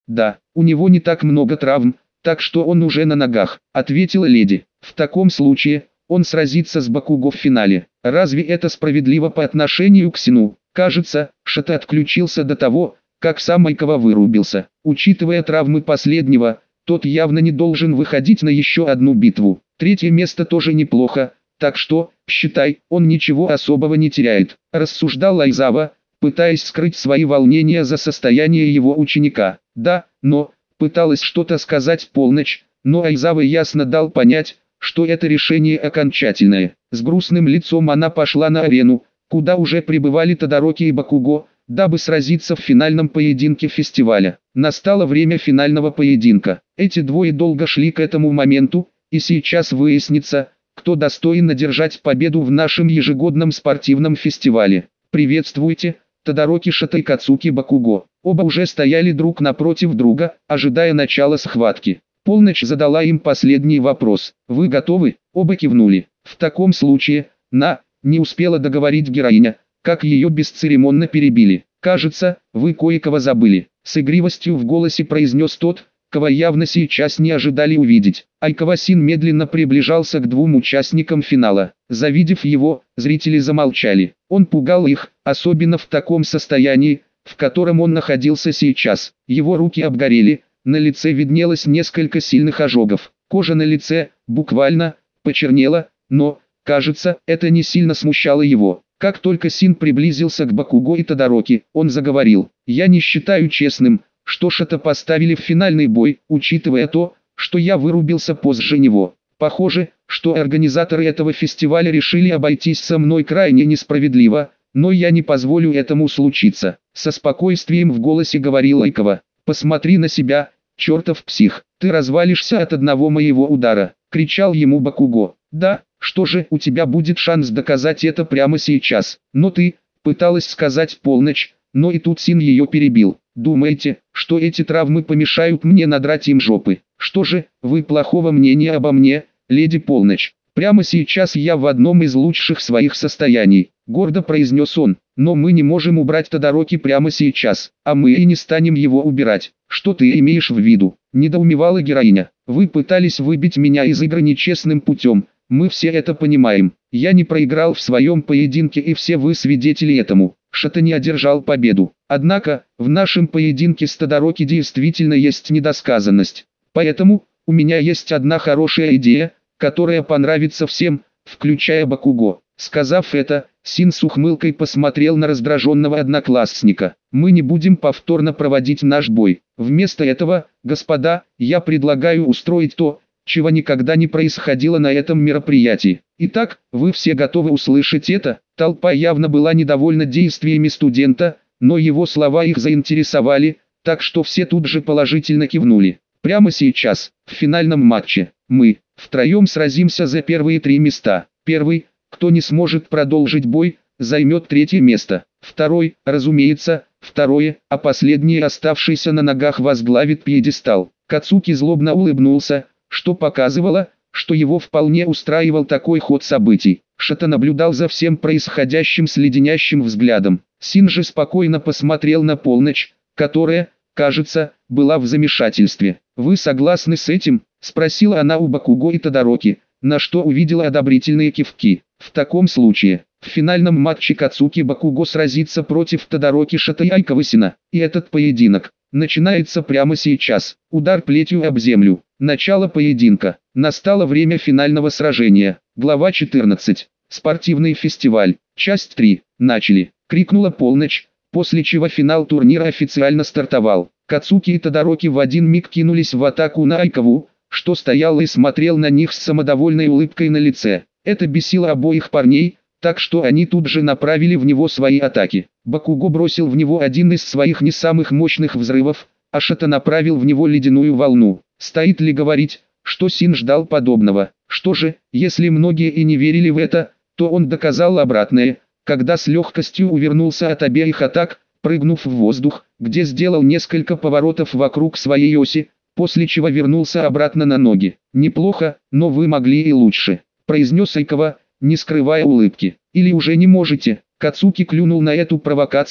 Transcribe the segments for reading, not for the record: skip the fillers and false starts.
«Да, у него не так много травм, так что он уже на ногах», — ответила леди. «В таком случае, он сразится с Бакуго в финале. Разве это справедливо по отношению к Сину?» Кажется, Шата отключился до того, как сам Айкава вырубился. Учитывая травмы последнего, тот явно не должен выходить на еще одну битву. Третье место тоже неплохо, так что, считай, он ничего особого не теряет, рассуждал Айзава, пытаясь скрыть свои волнения за состояние его ученика. Да, но, пыталась что-то сказать Полночь, но Айзава ясно дал понять, что это решение окончательное. С грустным лицом она пошла на арену, куда уже прибывали Тодароки и Бакуго, дабы сразиться в финальном поединке фестиваля. Настало время финального поединка. Эти двое долго шли к этому моменту, и сейчас выяснится, кто достоин одержать победу в нашем ежегодном спортивном фестивале. «Приветствуйте, Тодароки Шата и Кацуки Бакуго». Оба уже стояли друг напротив друга, ожидая начала схватки. Полночь задала им последний вопрос. «Вы готовы?» Оба кивнули. «В таком случае, не успела договорить героиня, как ее бесцеремонно перебили. «Кажется, вы кое-кого забыли», — с игривостью в голосе произнес тот, кого явно сейчас не ожидали увидеть. Айкава Син медленно приближался к двум участникам финала. Завидев его, зрители замолчали. Он пугал их, особенно в таком состоянии, в котором он находился сейчас. Его руки обгорели, на лице виднелось несколько сильных ожогов. Кожа на лице, буквально, почернела, но, кажется, это не сильно смущало его. Как только Син приблизился к Бакуго и Тодароки, он заговорил: «Я не считаю честным, что Шата поставили в финальный бой, учитывая то, что я вырубился позже него. Похоже, что организаторы этого фестиваля решили обойтись со мной крайне несправедливо, но я не позволю этому случиться». Со спокойствием в голосе говорил Айкава: «Посмотри на себя, чертов псих, ты развалишься от одного моего удара», — кричал ему Бакуго. «Да, что же, у тебя будет шанс доказать это прямо сейчас. Но ты», — пыталась сказать Полночь, но и тут Син ее перебил. «Думаете, что эти травмы помешают мне надрать им жопы? Что же, вы плохого мнения обо мне, леди Полночь? Прямо сейчас я в одном из лучших своих состояний», — гордо произнес он. «Но мы не можем убрать Тодароки прямо сейчас, а мы и не станем его убирать». «Что ты имеешь в виду?» — недоумевала героиня. «Вы пытались выбить меня из игры нечестным путем. Мы все это понимаем. Я не проиграл в своем поединке, и все вы свидетели этому. Шата не одержал победу. Однако, в нашем поединке с Тодароки действительно есть недосказанность. Поэтому, у меня есть одна хорошая идея, которая понравится всем, включая Бакуго». Сказав это, Син с ухмылкой посмотрел на раздраженного одноклассника. «Мы не будем повторно проводить наш бой. Вместо этого, господа, я предлагаю устроить то, чего никогда не происходило на этом мероприятии. Итак, вы все готовы услышать это?» Толпа явно была недовольна действиями студента, но его слова их заинтересовали, так что все тут же положительно кивнули. «Прямо сейчас, в финальном матче, мы втроем сразимся за первые 3 места. Первый, кто не сможет продолжить бой, займет 3-е место. Второй, разумеется, второе, а последний, оставшийся на ногах, возглавит пьедестал». Кацуки злобно улыбнулся, что показывало, что его вполне устраивал такой ход событий. Шата наблюдал за всем происходящим с леденящим взглядом. Син же спокойно посмотрел на Полночь, которая, кажется, была в замешательстве. «Вы согласны с этим?» – спросила она у Бакуго и Тодароки, на что увидела одобрительные кивки. «В таком случае, в финальном матче Кацуки Бакуго сразится против Тодароки Шата и Айкавы Сина, и этот поединок начинается прямо сейчас. Удар плетью об землю. Начало поединка. Настало время финального сражения». Глава 14. Спортивный фестиваль. Часть 3. «Начали!» — крикнула Полночь, после чего финал турнира официально стартовал. Кацуки и Тодароки в один миг кинулись в атаку на Айкаву, что стоял и смотрел на них с самодовольной улыбкой на лице. Это бесило обоих парней, так что они тут же направили в него свои атаки. Бакуго бросил в него один из своих не самых мощных взрывов, а Шата направил в него ледяную волну. Стоит ли говорить, что Син ждал подобного? Что же, если многие и не верили в это, то он доказал обратное, когда с легкостью увернулся от обеих атак, прыгнув в воздух, где сделал несколько поворотов вокруг своей оси, после чего вернулся обратно на ноги. «Неплохо, но вы могли и лучше», — произнес Айкава, не скрывая улыбки. «Или уже не можете?» Кацуки клюнул на эту провокацию,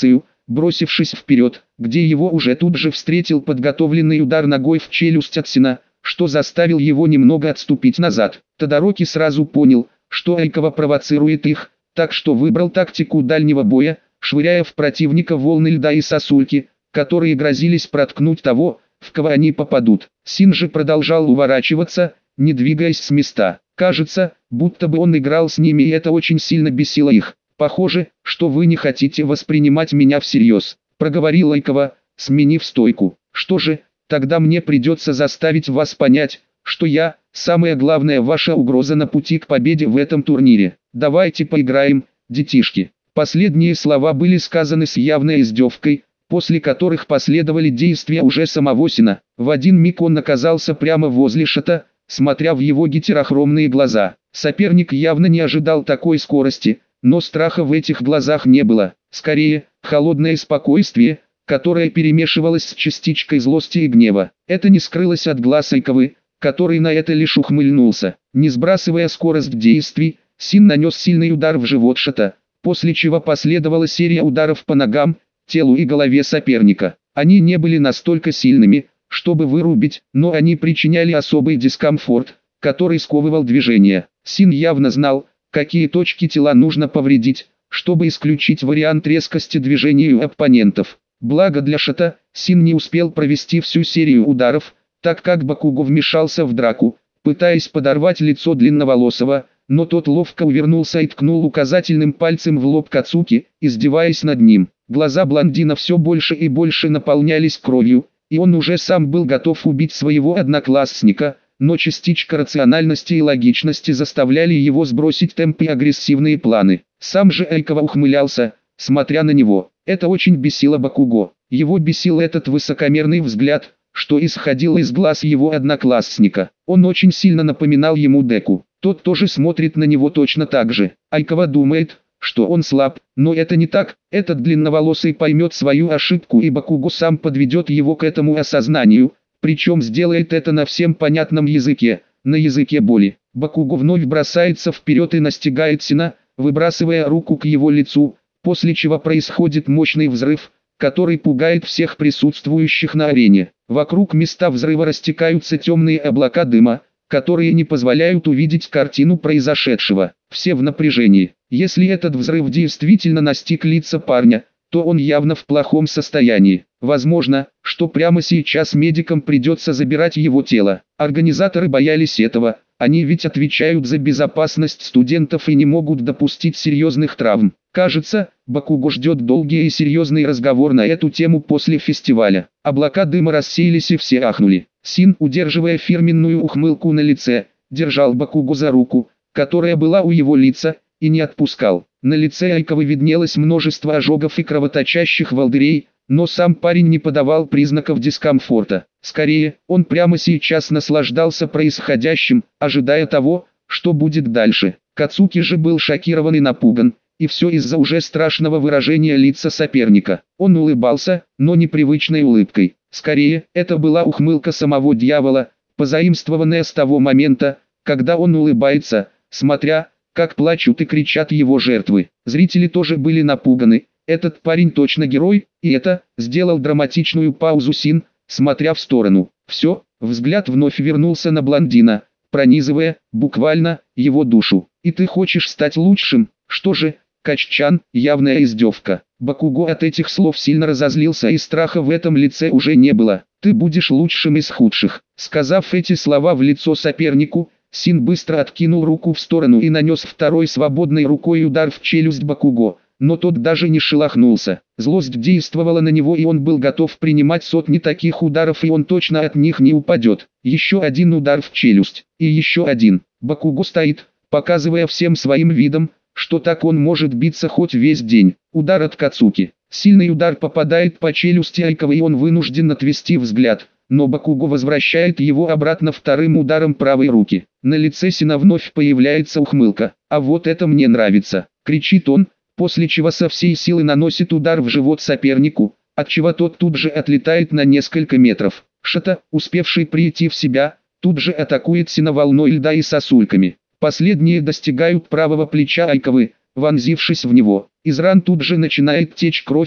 бросившись вперед, где его уже тут же встретил подготовленный удар ногой в челюсть от Сина, что заставил его немного отступить назад. Тодороки сразу понял, что Айкова провоцирует их, так что выбрал тактику дальнего боя, швыряя в противника волны льда и сосульки, которые грозились проткнуть того, в кого они попадут. Син же продолжал уворачиваться, не двигаясь с места. Кажется, будто бы он играл с ними, и это очень сильно бесило их. «Похоже, что вы не хотите воспринимать меня всерьез», – проговорил Айкова, сменив стойку. «Что же, тогда мне придется заставить вас понять, что я – самая главная ваша угроза на пути к победе в этом турнире. Давайте поиграем, детишки». Последние слова были сказаны с явной издевкой, после которых последовали действия уже самого Сина. В один миг он оказался прямо возле Шата, смотря в его гетерохромные глаза. Соперник явно не ожидал такой скорости, но страха в этих глазах не было. Скорее, холодное спокойствие, которое перемешивалось с частичкой злости и гнева. Это не скрылось от глаз Айковы, который на это лишь ухмыльнулся. Не сбрасывая скорость действий, Син нанес сильный удар в живот Шата, после чего последовала серия ударов по ногам, телу и голове соперника. Они не были настолько сильными, чтобы вырубить, но они причиняли особый дискомфорт, который сковывал движение. Син явно знал, какие точки тела нужно повредить, чтобы исключить вариант резкости движения у оппонентов. Благо для Шата, Син не успел провести всю серию ударов, так как Бакуго вмешался в драку, пытаясь подорвать лицо длинноволосого, но тот ловко увернулся и ткнул указательным пальцем в лоб Кацуки, издеваясь над ним. Глаза блондина все больше и больше наполнялись кровью, и он уже сам был готов убить своего одноклассника, но частичка рациональности и логичности заставляли его сбросить темп и агрессивные планы. Сам же Айкова ухмылялся, смотря на него. Это очень бесило Бакуго. Его бесил этот высокомерный взгляд, что исходило из глаз его одноклассника. Он очень сильно напоминал ему Деку. Тот тоже смотрит на него точно так же. Айкова думает, что он слаб, но это не так. Этот длинноволосый поймет свою ошибку, и Бакуго сам подведет его к этому осознанию, причем сделает это на всем понятном языке, на языке боли. Бакуго вновь бросается вперед и настигает Сина, выбрасывая руку к его лицу, после чего происходит мощный взрыв, который пугает всех присутствующих на арене. Вокруг места взрыва растекаются темные облака дыма, которые не позволяют увидеть картину произошедшего. Все в напряжении. Если этот взрыв действительно настиг лица парня, то он явно в плохом состоянии. Возможно, что прямо сейчас медикам придется забирать его тело. Организаторы боялись этого, они ведь отвечают за безопасность студентов и не могут допустить серьезных травм. Кажется, Бакуго ждет долгий и серьезный разговор на эту тему после фестиваля. Облака дыма рассеялись и все ахнули. Син, удерживая фирменную ухмылку на лице, держал Бакуго за руку, которая была у его лица, и не отпускал. На лице Айковы виднелось множество ожогов и кровоточащих волдырей, но сам парень не подавал признаков дискомфорта. Скорее, он прямо сейчас наслаждался происходящим, ожидая того, что будет дальше. Кацуки же был шокирован и напуган, и все из-за уже страшного выражения лица соперника. Он улыбался, но непривычной улыбкой. Скорее, это была ухмылка самого дьявола, позаимствованная с того момента, когда он улыбается, смотря, как плачут и кричат его жертвы. Зрители тоже были напуганы. Этот парень точно герой, и это, сделал драматичную паузу Син, смотря в сторону. Все, взгляд вновь вернулся на блондина, пронизывая, буквально, его душу. И ты хочешь стать лучшим? Что же, Каччан, явная издевка. Бакуго от этих слов сильно разозлился, и страха в этом лице уже не было. Ты будешь лучшим из худших. Сказав эти слова в лицо сопернику, Син быстро откинул руку в сторону и нанес второй свободной рукой удар в челюсть Бакуго, но тот даже не шелохнулся. Злость действовала на него, и он был готов принимать сотни таких ударов, и он точно от них не упадет. Еще один удар в челюсть, и еще один. Бакуго стоит, показывая всем своим видом, что так он может биться хоть весь день. Удар от Кацуки. Сильный удар попадает по челюсти Айкова, и он вынужден отвести взгляд, но Бакуго возвращает его обратно вторым ударом правой руки. На лице Сина вновь появляется ухмылка. «А вот это мне нравится!» — кричит он, после чего со всей силы наносит удар в живот сопернику, отчего тот тут же отлетает на несколько метров. Шата, успевший прийти в себя, тут же атакует Сина волной льда и сосульками. Последние достигают правого плеча Айковы, вонзившись в него. Из ран тут же начинает течь кровь,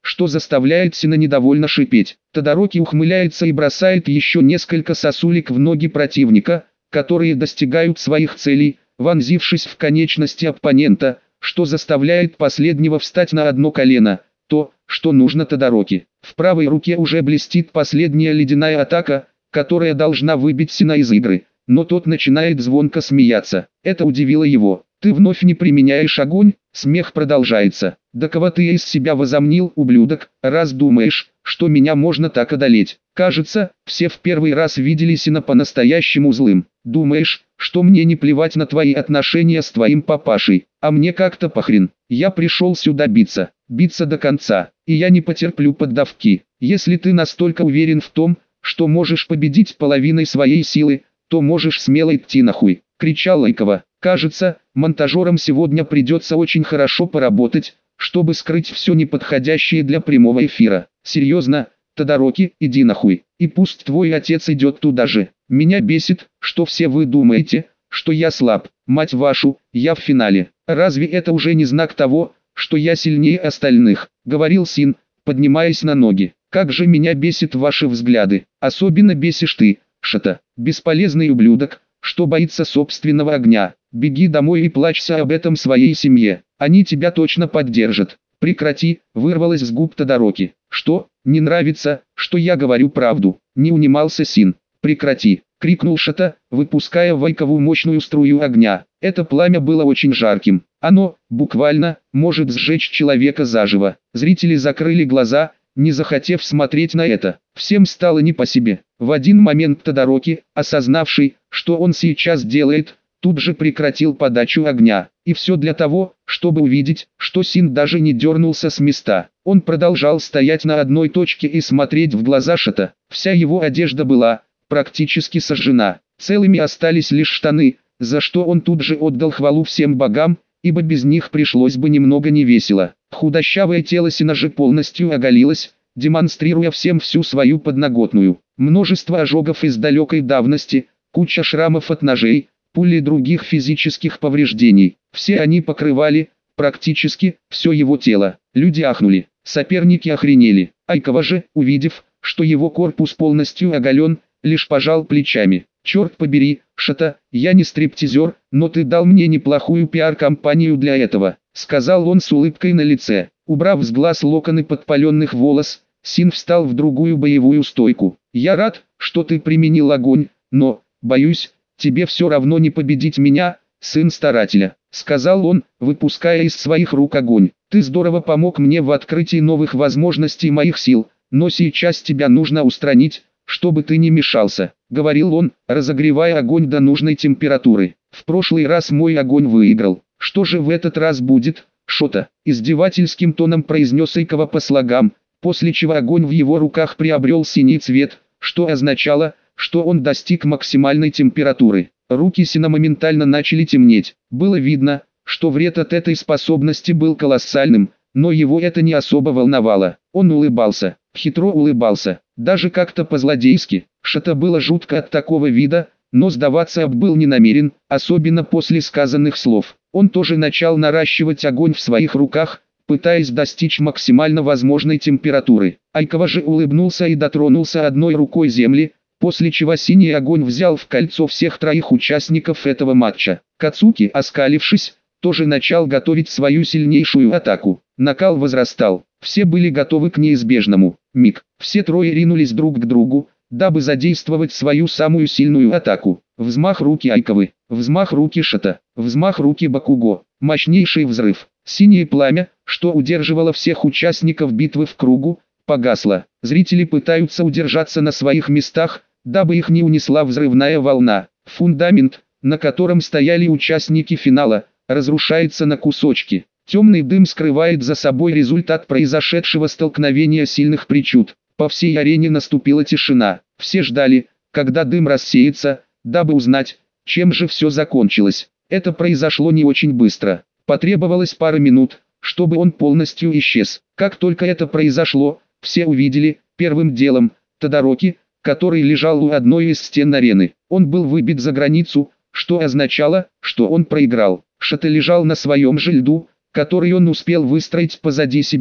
что заставляет Сина недовольно шипеть. Тодороки ухмыляется и бросает еще несколько сосулек в ноги противника, которые достигают своих целей, вонзившись в конечности оппонента, что заставляет последнего встать на одно колено, то, что нужно Тодороки. В правой руке уже блестит последняя ледяная атака, которая должна выбить Сина из игры, но тот начинает звонко смеяться. Это удивило его. «Ты вновь не применяешь огонь?» Смех продолжается. «Да кого ты из себя возомнил, ублюдок, раз думаешь, что меня можно так одолеть?» Кажется, все в первый раз видели Сина по-настоящему злым. «Думаешь, что мне не плевать на твои отношения с твоим папашей? А мне как-то похрен. Я пришел сюда биться до конца, и я не потерплю поддавки. Если ты настолько уверен в том, что можешь победить половиной своей силы, то можешь смело идти нахуй», — кричал Лайкова. Кажется, монтажерам сегодня придется очень хорошо поработать, чтобы скрыть все неподходящее для прямого эфира. Серьезно, Тодороки, иди нахуй, и пусть твой отец идет туда же. Меня бесит, что все вы думаете, что я слаб. Мать вашу, я в финале. Разве это уже не знак того, что я сильнее остальных, говорил Син, поднимаясь на ноги. Как же меня бесит ваши взгляды. Особенно бесишь ты, Шата, бесполезный ублюдок, что боится собственного огня. Беги домой и плачься об этом своей семье. Они тебя точно поддержат. Прекрати, вырвалось с губ Тодороки. Что, не нравится, что я говорю правду? Не унимался Син. Прекрати, крикнул Шата, выпуская в Айкову мощную струю огня. Это пламя было очень жарким. Оно, буквально, может сжечь человека заживо. Зрители закрыли глаза, не захотев смотреть на это. Всем стало не по себе. В один момент Тодороки, осознавший, что он сейчас делает, тут же прекратил подачу огня. И все для того, чтобы увидеть, что Син даже не дернулся с места. Он продолжал стоять на одной точке и смотреть в глаза Шата. Вся его одежда была практически сожжена. Целыми остались лишь штаны, за что он тут же отдал хвалу всем богам, ибо без них пришлось бы немного невесело. Худощавое тело Сина же полностью оголилось, демонстрируя всем всю свою подноготную. Множество ожогов из далекой давности, куча шрамов от ножей, пули и других физических повреждений. Все они покрывали, практически, все его тело. Люди ахнули, соперники охренели. Айкова же, увидев, что его корпус полностью оголен, лишь пожал плечами. «Черт побери, Шата, я не стриптизер, но ты дал мне неплохую пиар-компанию для этого», сказал он с улыбкой на лице. Убрав с глаз локоны подпаленных волос, Син встал в другую боевую стойку. «Я рад, что ты применил огонь, но, боюсь, тебе все равно не победить меня, сын старателя», сказал он, выпуская из своих рук огонь. «Ты здорово помог мне в открытии новых возможностей моих сил, но сейчас тебя нужно устранить, чтобы ты не мешался», говорил он, разогревая огонь до нужной температуры. «В прошлый раз мой огонь выиграл. Что же в этот раз будет, Шота?» Издевательским тоном произнес Айкова по слогам, после чего огонь в его руках приобрел синий цвет, что означало, что он достиг максимальной температуры. Руки Сина моментально начали темнеть. Было видно, что вред от этой способности был колоссальным, но его это не особо волновало. Он улыбался, хитро улыбался, даже как-то по-злодейски. Шата было жутко от такого вида, но сдаваться был не намерен, особенно после сказанных слов. Он тоже начал наращивать огонь в своих руках, пытаясь достичь максимально возможной температуры. Айкова же улыбнулся и дотронулся одной рукой земли, после чего синий огонь взял в кольцо всех троих участников этого матча. Кацуки, оскалившись, тоже начал готовить свою сильнейшую атаку. Накал возрастал, все были готовы к неизбежному. Миг, все трое ринулись друг к другу, дабы задействовать свою самую сильную атаку. Взмах руки Айковы, взмах руки Шата, взмах руки Бакуго, мощнейший взрыв. Синее пламя, что удерживало всех участников битвы в кругу, погасло. Зрители пытаются удержаться на своих местах, дабы их не унесла взрывная волна. Фундамент, на котором стояли участники финала, разрушается на кусочки. Темный дым скрывает за собой результат произошедшего столкновения сильных причуд. По всей арене наступила тишина. Все ждали, когда дым рассеется, дабы узнать, чем же все закончилось. Это произошло не очень быстро. Потребовалось пара минут, чтобы он полностью исчез. Как только это произошло, все увидели, первым делом, Тодороки, который лежал у одной из стен арены. Он был выбит за границу, что означало, что он проиграл. Шата лежал на своем же льду, который он успел выстроить позади себя,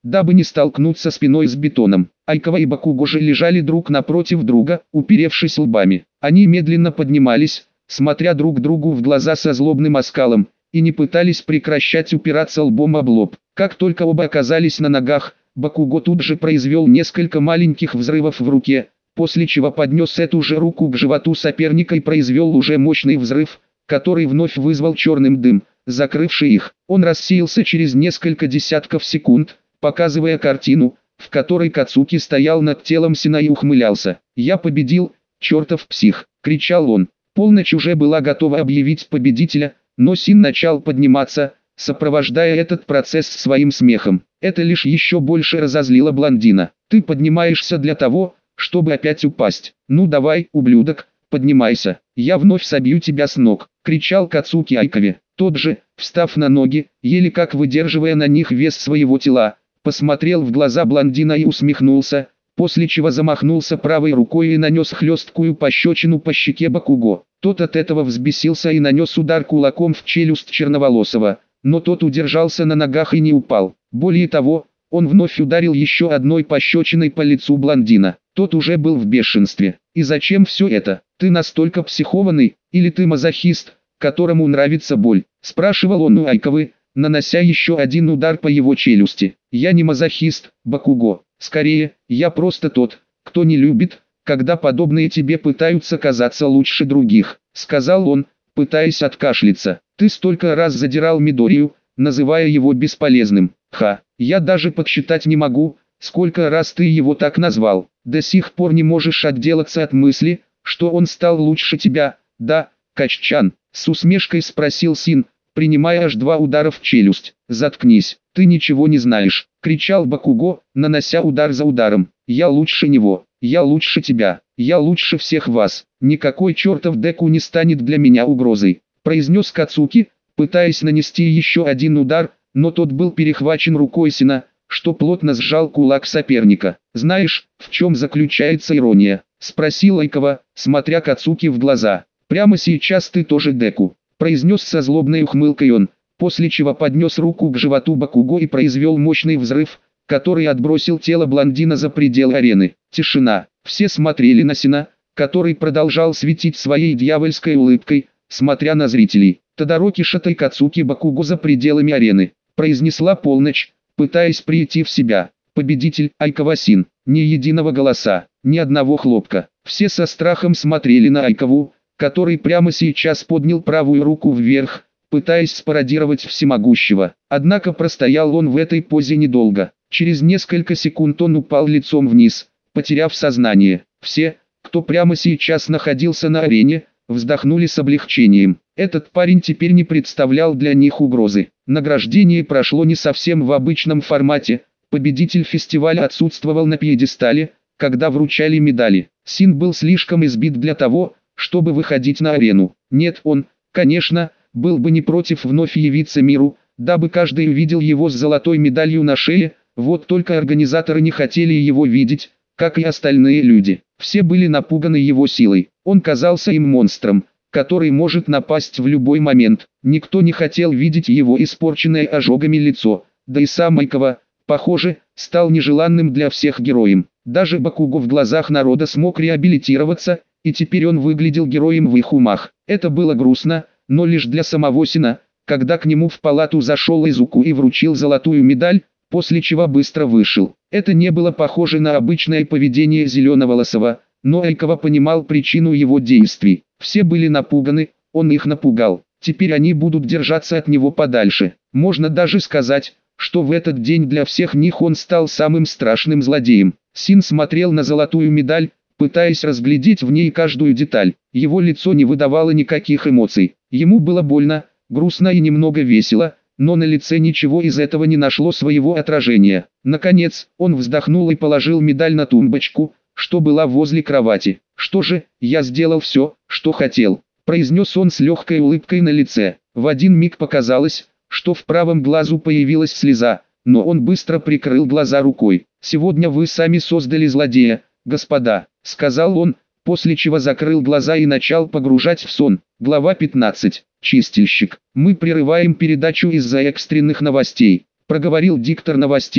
дабы не столкнуться спиной с бетоном. Айкава и Бакуго же лежали друг напротив друга, уперевшись лбами. Они медленно поднимались, смотря друг другу в глаза со злобным оскалом, и не пытались прекращать упираться лбом об лоб. Как только оба оказались на ногах, Бакуго тут же произвел несколько маленьких взрывов в руке, после чего поднес эту же руку к животу соперника и произвел уже мощный взрыв, который вновь вызвал черным дым, закрывший их. Он рассеялся через несколько десятков секунд, показывая картину, в которой Кацуки стоял над телом Сина и ухмылялся. «Я победил, чертов псих!» – кричал он. Полночь уже была готова объявить победителя, но Син начал подниматься, сопровождая этот процесс своим смехом. Это лишь еще больше разозлило блондина. «Ты поднимаешься для того, чтобы опять упасть. Ну давай, ублюдок, поднимайся, я вновь собью тебя с ног», – кричал Кацуки Айкаве. Тот же, встав на ноги, еле как выдерживая на них вес своего тела, посмотрел в глаза блондина и усмехнулся, после чего замахнулся правой рукой и нанес хлесткую пощечину по щеке Бакуго. Тот от этого взбесился и нанес удар кулаком в челюсть черноволосого, но тот удержался на ногах и не упал. Более того, он вновь ударил еще одной пощечиной по лицу блондина. Тот уже был в бешенстве. «И зачем все это? Ты настолько психованный, или ты мазохист, которому нравится боль?» – спрашивал он у Айкавы, нанося еще один удар по его челюсти. «Я не мазохист, Бакуго. Скорее, я просто тот, кто не любит, когда подобные тебе пытаются казаться лучше других», – сказал он, пытаясь откашляться. «Ты столько раз задирал Мидорию, называя его бесполезным. Ха, я даже подсчитать не могу, сколько раз ты его так назвал. До сих пор не можешь отделаться от мысли, что он стал лучше тебя, да, Каччан?» – с усмешкой спросил Син, принимая аж 2 удара в челюсть. «Заткнись, ты ничего не знаешь», – кричал Бакуго, нанося удар за ударом. «Я лучше него, я лучше тебя, я лучше всех вас. Никакой чертов Деку не станет для меня угрозой», – произнес Кацуки, пытаясь нанести еще один удар, но тот был перехвачен рукой Сина, что плотно сжал кулак соперника. «Знаешь, в чем заключается ирония?» – спросил Айкава, смотря Кацуки в глаза. «Прямо сейчас ты тоже Деку», – произнес со злобной ухмылкой он, после чего поднес руку к животу Бакуго и произвел мощный взрыв, который отбросил тело блондина за пределы арены. Тишина. Все смотрели на Сина, который продолжал светить своей дьявольской улыбкой, смотря на зрителей. «Тодароки Шатай Кацуки Бакуго за пределами арены», – произнесла полночь, пытаясь прийти в себя. Победитель Айкава Син. Ни единого голоса, ни одного хлопка. Все со страхом смотрели на Айкаву, который прямо сейчас поднял правую руку вверх, пытаясь спародировать всемогущего. Однако простоял он в этой позе недолго. Через несколько секунд он упал лицом вниз, потеряв сознание. Все, кто прямо сейчас находился на арене, вздохнули с облегчением. Этот парень теперь не представлял для них угрозы. Награждение прошло не совсем в обычном формате. Победитель фестиваля отсутствовал на пьедестале, когда вручали медали. Син был слишком избит для того, чтобы выходить на арену. Нет, он, конечно, был бы не против вновь явиться миру, дабы каждый увидел его с золотой медалью на шее, вот только организаторы не хотели его видеть, как и остальные люди. Все были напуганы его силой. Он казался им монстром, который может напасть в любой момент. Никто не хотел видеть его испорченное ожогами лицо, да и сам Айкава, похоже, стал нежеланным для всех героем. Даже Бакуго в глазах народа смог реабилитироваться, и теперь он выглядел героем в их умах. Это было грустно, но лишь для самого Сина, когда к нему в палату зашел Изуку и вручил золотую медаль, после чего быстро вышел. Это не было похоже на обычное поведение Зеленоволосого, но Айкава понимал причину его действий. Все были напуганы, он их напугал. Теперь они будут держаться от него подальше. Можно даже сказать, что в этот день для всех них он стал самым страшным злодеем. Син смотрел на золотую медаль, пытаясь разглядеть в ней каждую деталь. Его лицо не выдавало никаких эмоций. Ему было больно, грустно и немного весело, но на лице ничего из этого не нашло своего отражения. Наконец, он вздохнул и положил медаль на тумбочку, что была возле кровати. «Что же, я сделал все, что хотел», – произнес он с легкой улыбкой на лице. В один миг показалось, что в правом глазу появилась слеза, но он быстро прикрыл глаза рукой. «Сегодня вы сами создали злодея, господа», – сказал он, после чего закрыл глаза и начал погружать в сон. Глава 15. Чистильщик. «Мы прерываем передачу из-за экстренных новостей», – проговорил диктор новостей,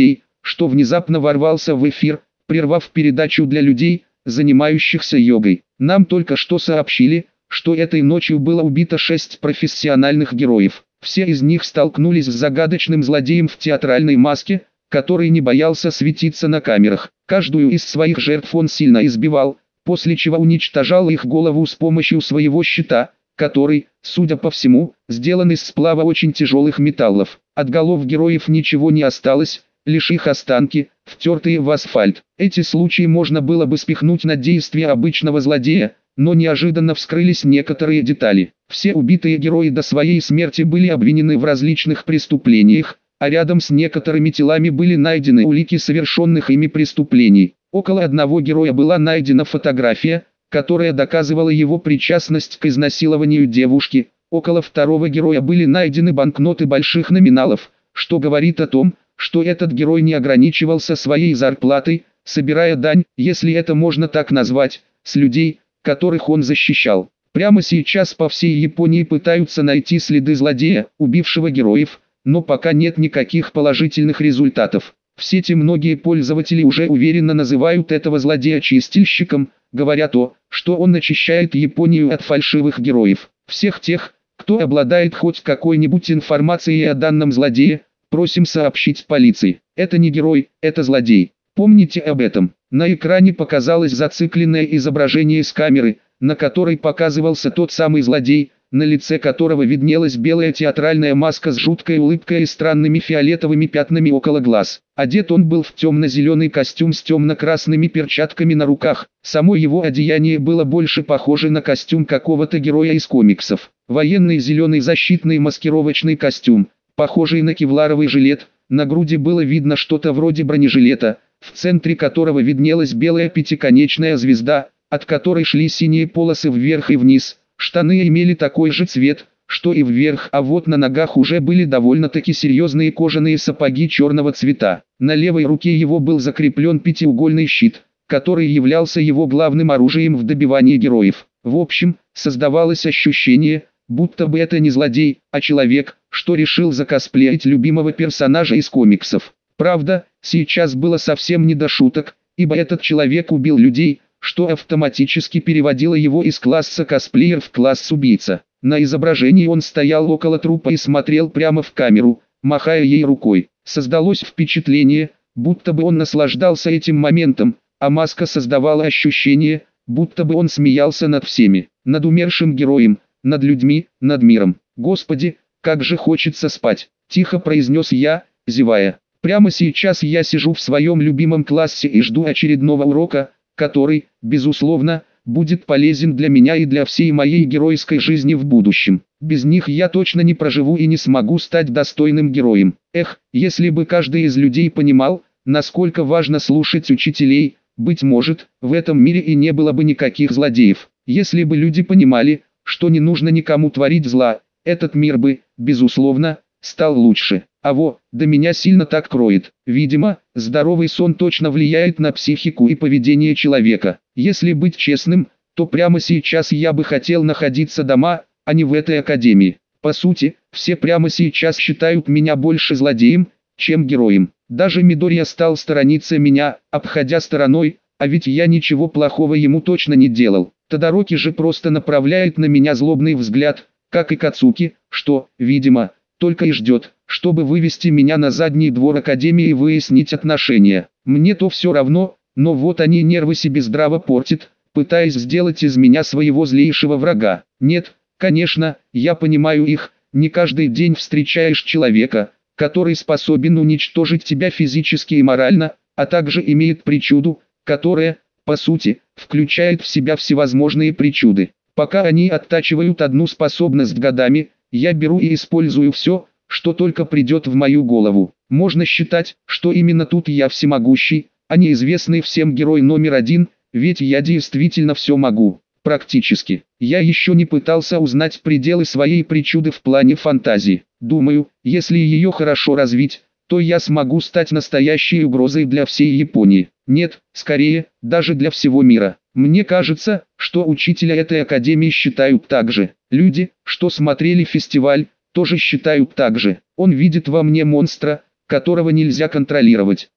что внезапно ворвался в эфир, прервав передачу для людей, занимающихся йогой. Нам только что сообщили, что этой ночью было убито 6 профессиональных героев. Все из них столкнулись с загадочным злодеем в театральной маске, который не боялся светиться на камерах. Каждую из своих жертв он сильно избивал, после чего уничтожал их голову с помощью своего щита, который, судя по всему, сделан из сплава очень тяжелых металлов. От голов героев ничего не осталось, лишь их останки, втертые в асфальт. Эти случаи можно было бы спихнуть на действия обычного злодея, но неожиданно вскрылись некоторые детали. Все убитые герои до своей смерти были обвинены в различных преступлениях, а рядом с некоторыми телами были найдены улики совершенных ими преступлений. Около одного героя была найдена фотография, которая доказывала его причастность к изнасилованию девушки. Около второго героя были найдены банкноты больших номиналов, что говорит о том, что этот герой не ограничивался своей зарплатой, собирая дань, если это можно так назвать, с людей, которых он защищал. Прямо сейчас по всей Японии пытаются найти следы злодея, убившего героев, но пока нет никаких положительных результатов. В сети многие пользователи уже уверенно называют этого злодея чистильщиком, говоря то, что он очищает Японию от фальшивых героев. Всех тех, кто обладает хоть какой-нибудь информацией о данном злодее, просим сообщить полиции. Это не герой, это злодей. Помните об этом. На экране показалось зацикленное изображение с камеры, на которой показывался тот самый злодей, на лице которого виднелась белая театральная маска с жуткой улыбкой и странными фиолетовыми пятнами около глаз. Одет он был в темно-зеленый костюм с темно-красными перчатками на руках. Само его одеяние было больше похоже на костюм какого-то героя из комиксов. Военный зеленый защитный маскировочный костюм, похожий на кевларовый жилет, на груди было видно что-то вроде бронежилета, в центре которого виднелась белая пятиконечная звезда, от которой шли синие полосы вверх и вниз. Штаны имели такой же цвет, что и вверх, а вот на ногах уже были довольно-таки серьезные кожаные сапоги черного цвета. На левой руке его был закреплен пятиугольный щит, который являлся его главным оружием в добивании героев. В общем, создавалось ощущение, будто бы это не злодей, а человек, что решил закосплеить любимого персонажа из комиксов. Правда, сейчас было совсем не до шуток, ибо этот человек убил людей, что автоматически переводило его из класса косплеер в класс убийца. На изображении он стоял около трупа и смотрел прямо в камеру, махая ей рукой. Создалось впечатление, будто бы он наслаждался этим моментом, а маска создавала ощущение, будто бы он смеялся над всеми, над умершим героем, над людьми, над миром. «Господи, как же хочется спать!» – тихо произнес я, зевая. «Прямо сейчас я сижу в своем любимом классе и жду очередного урока, который, безусловно, будет полезен для меня и для всей моей геройской жизни в будущем. Без них я точно не проживу и не смогу стать достойным героем. Эх, если бы каждый из людей понимал, насколько важно слушать учителей, быть может, в этом мире и не было бы никаких злодеев. Если бы люди понимали, что не нужно никому творить зла, этот мир бы, безусловно, стал лучше. Да меня сильно так кроет. Видимо, здоровый сон точно влияет на психику и поведение человека. Если быть честным, то прямо сейчас я бы хотел находиться дома, а не в этой академии. По сути, все прямо сейчас считают меня больше злодеем, чем героем. Даже Мидория стал сторониться меня, обходя стороной, а ведь я ничего плохого ему точно не делал. Тодароки же просто направляет на меня злобный взгляд, как и Кацуки, что, видимо, только и ждет, чтобы вывести меня на задний двор академии и выяснить отношения. Мне-то все равно, но вот они нервы себе здраво портят, пытаясь сделать из меня своего злейшего врага. Нет, конечно, я понимаю их, не каждый день встречаешь человека, который способен уничтожить тебя физически и морально, а также имеет причуду, которая, по сути, включает в себя всевозможные причуды. Пока они оттачивают одну способность годами, я беру и использую все, что только придет в мою голову. Можно считать, что именно тут я всемогущий, а не известный всем герой номер один, ведь я действительно все могу. Практически. Я еще не пытался узнать пределы своей причуды в плане фантазии. Думаю, если ее хорошо развить, то я смогу стать настоящей угрозой для всей Японии. Нет, скорее, даже для всего мира. Мне кажется, что учителя этой академии считают так же. Люди, что смотрели фестиваль, тоже считают так же. Он видит во мне монстра, которого нельзя контролировать.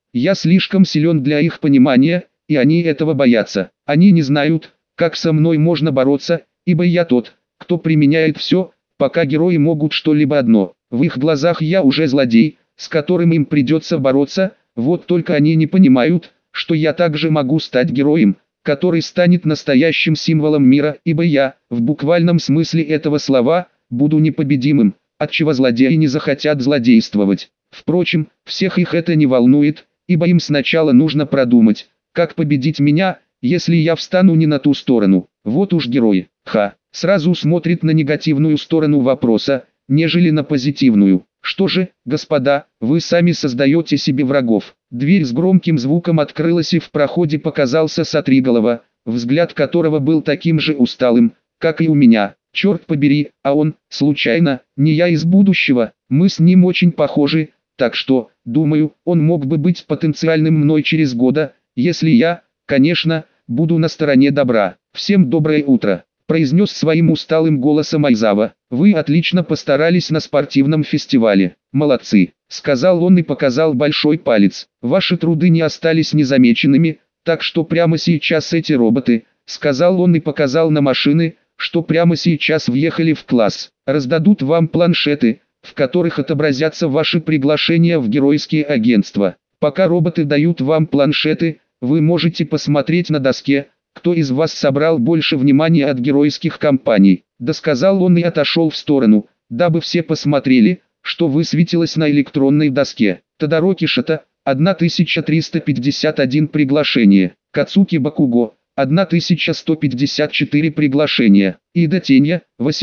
Я слишком силен для их понимания, и они этого боятся. Они не знают, как со мной можно бороться, ибо я тот, кто применяет все, пока герои могут что-либо одно. В их глазах я уже злодей, с которым им придется бороться, вот только они не понимают, что я также могу стать героем, который станет настоящим символом мира, ибо я, в буквальном смысле этого слова, буду непобедимым, отчего злодеи не захотят злодействовать. Впрочем, всех их это не волнует, ибо им сначала нужно продумать, как победить меня, если я встану не на ту сторону. Вот уж герои, сразу смотрит на негативную сторону вопроса, нежели на позитивную. Что же, господа, вы сами создаете себе врагов. Дверь с громким звуком открылась и в проходе показался Сатриголова, взгляд которого был таким же усталым, как и у меня. Черт побери, а он, случайно, не я из будущего, мы с ним очень похожи, так что, думаю, он мог бы быть потенциальным мной через года, если я, конечно, буду на стороне добра. Всем доброе утро, произнес своим усталым голосом Айзава. Вы отлично постарались на спортивном фестивале. Молодцы, сказал он и показал большой палец. Ваши труды не остались незамеченными, так что прямо сейчас эти роботы, сказал он и показал на машины, что прямо сейчас въехали в класс, раздадут вам планшеты, в которых отобразятся ваши приглашения в геройские агентства. Пока роботы дают вам планшеты, вы можете посмотреть на доске, кто из вас собрал больше внимания от геройских компаний. Досказал он и отошел в сторону, дабы все посмотрели, что высветилось на электронной доске. Тодороки Шата, 1351 приглашение. Кацуки Бакуго, 1154 приглашения. Ида Тенья,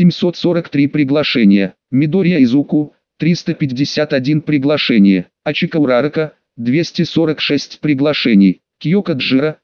843 приглашения. Мидория Изуку, 351 приглашение. Ачика Урарака, 246 приглашений. Кьёка Джира,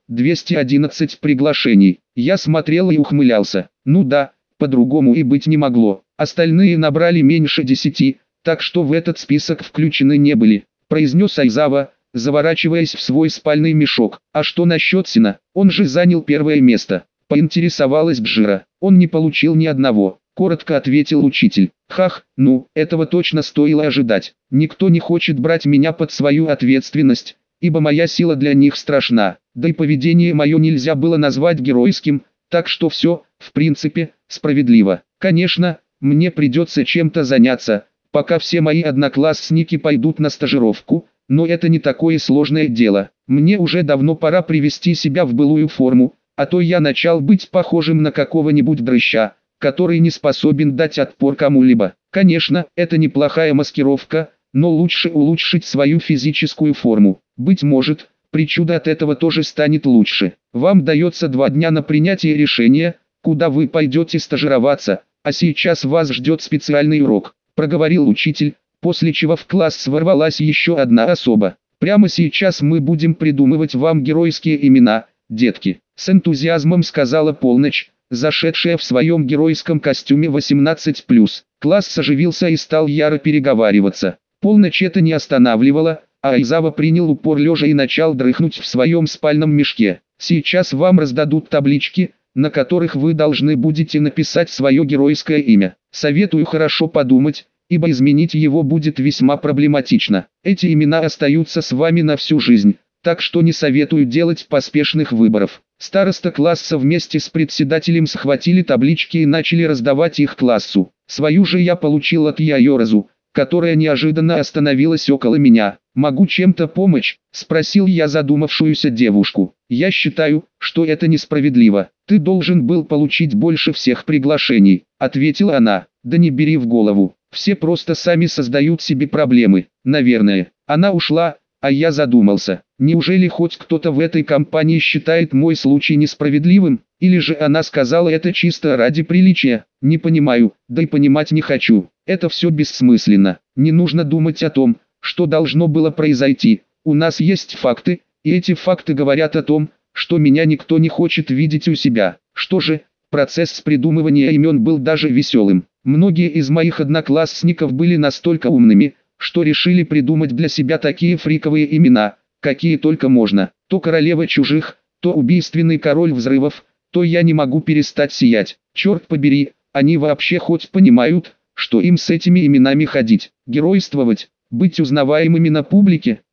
211 приглашений. Я смотрел и ухмылялся. Ну да, по-другому и быть не могло. Остальные набрали меньше 10, так что в этот список включены не были, произнес Айзава, заворачиваясь в свой спальный мешок. А что насчет Сина? Он же занял первое место. Поинтересовалась Джира. Он не получил ни одного. Коротко ответил учитель. Хах, ну, этого точно стоило ожидать. Никто не хочет брать меня под свою ответственность, ибо моя сила для них страшна. Да и поведение мое нельзя было назвать геройским, так что все, в принципе, справедливо. Конечно, мне придется чем-то заняться, пока все мои одноклассники пойдут на стажировку, но это не такое сложное дело. Мне уже давно пора привести себя в былую форму, а то я начал быть похожим на какого-нибудь дрыща, который не способен дать отпор кому-либо. Конечно, это неплохая маскировка, но лучше улучшить свою физическую форму. Быть может, причуда от этого тоже станет лучше. Вам дается 2 дня на принятие решения, куда вы пойдете стажироваться, а сейчас вас ждет специальный урок, проговорил учитель, после чего в класс ворвалась еще одна особа. Прямо сейчас мы будем придумывать вам геройские имена, детки, с энтузиазмом сказала Полночь, зашедшая в своем геройском костюме 18+. Класс оживился и стал яро переговариваться. Полночь это не останавливало, а Айзава принял упор лежа и начал дрыхнуть в своем спальном мешке. Сейчас вам раздадут таблички, на которых вы должны будете написать свое геройское имя. Советую хорошо подумать, ибо изменить его будет весьма проблематично. Эти имена остаются с вами на всю жизнь, так что не советую делать поспешных выборов. Староста класса вместе с председателем схватили таблички и начали раздавать их классу. Свою же я получил от Яйоразу, которая неожиданно остановилась около меня. «Могу чем-то помочь?» – спросил я задумавшуюся девушку. «Я считаю, что это несправедливо. Ты должен был получить больше всех приглашений», – ответила она. «Да не бери в голову. Все просто сами создают себе проблемы, наверное». Она ушла, а я задумался. Неужели хоть кто-то в этой компании считает мой случай несправедливым? Или же она сказала это чисто ради приличия? Не понимаю, да и понимать не хочу. Это все бессмысленно. Не нужно думать о том, что должно было произойти. У нас есть факты, и эти факты говорят о том, что меня никто не хочет видеть у себя. Что же, процесс придумывания имен был даже веселым. Многие из моих одноклассников были настолько умными, что решили придумать для себя такие фриковые имена, какие только можно. То королева чужих, то убийственный король взрывов, то я не могу перестать сиять. Черт побери, они вообще хоть понимают, что им с этими именами ходить, геройствовать, быть узнаваемыми на публике?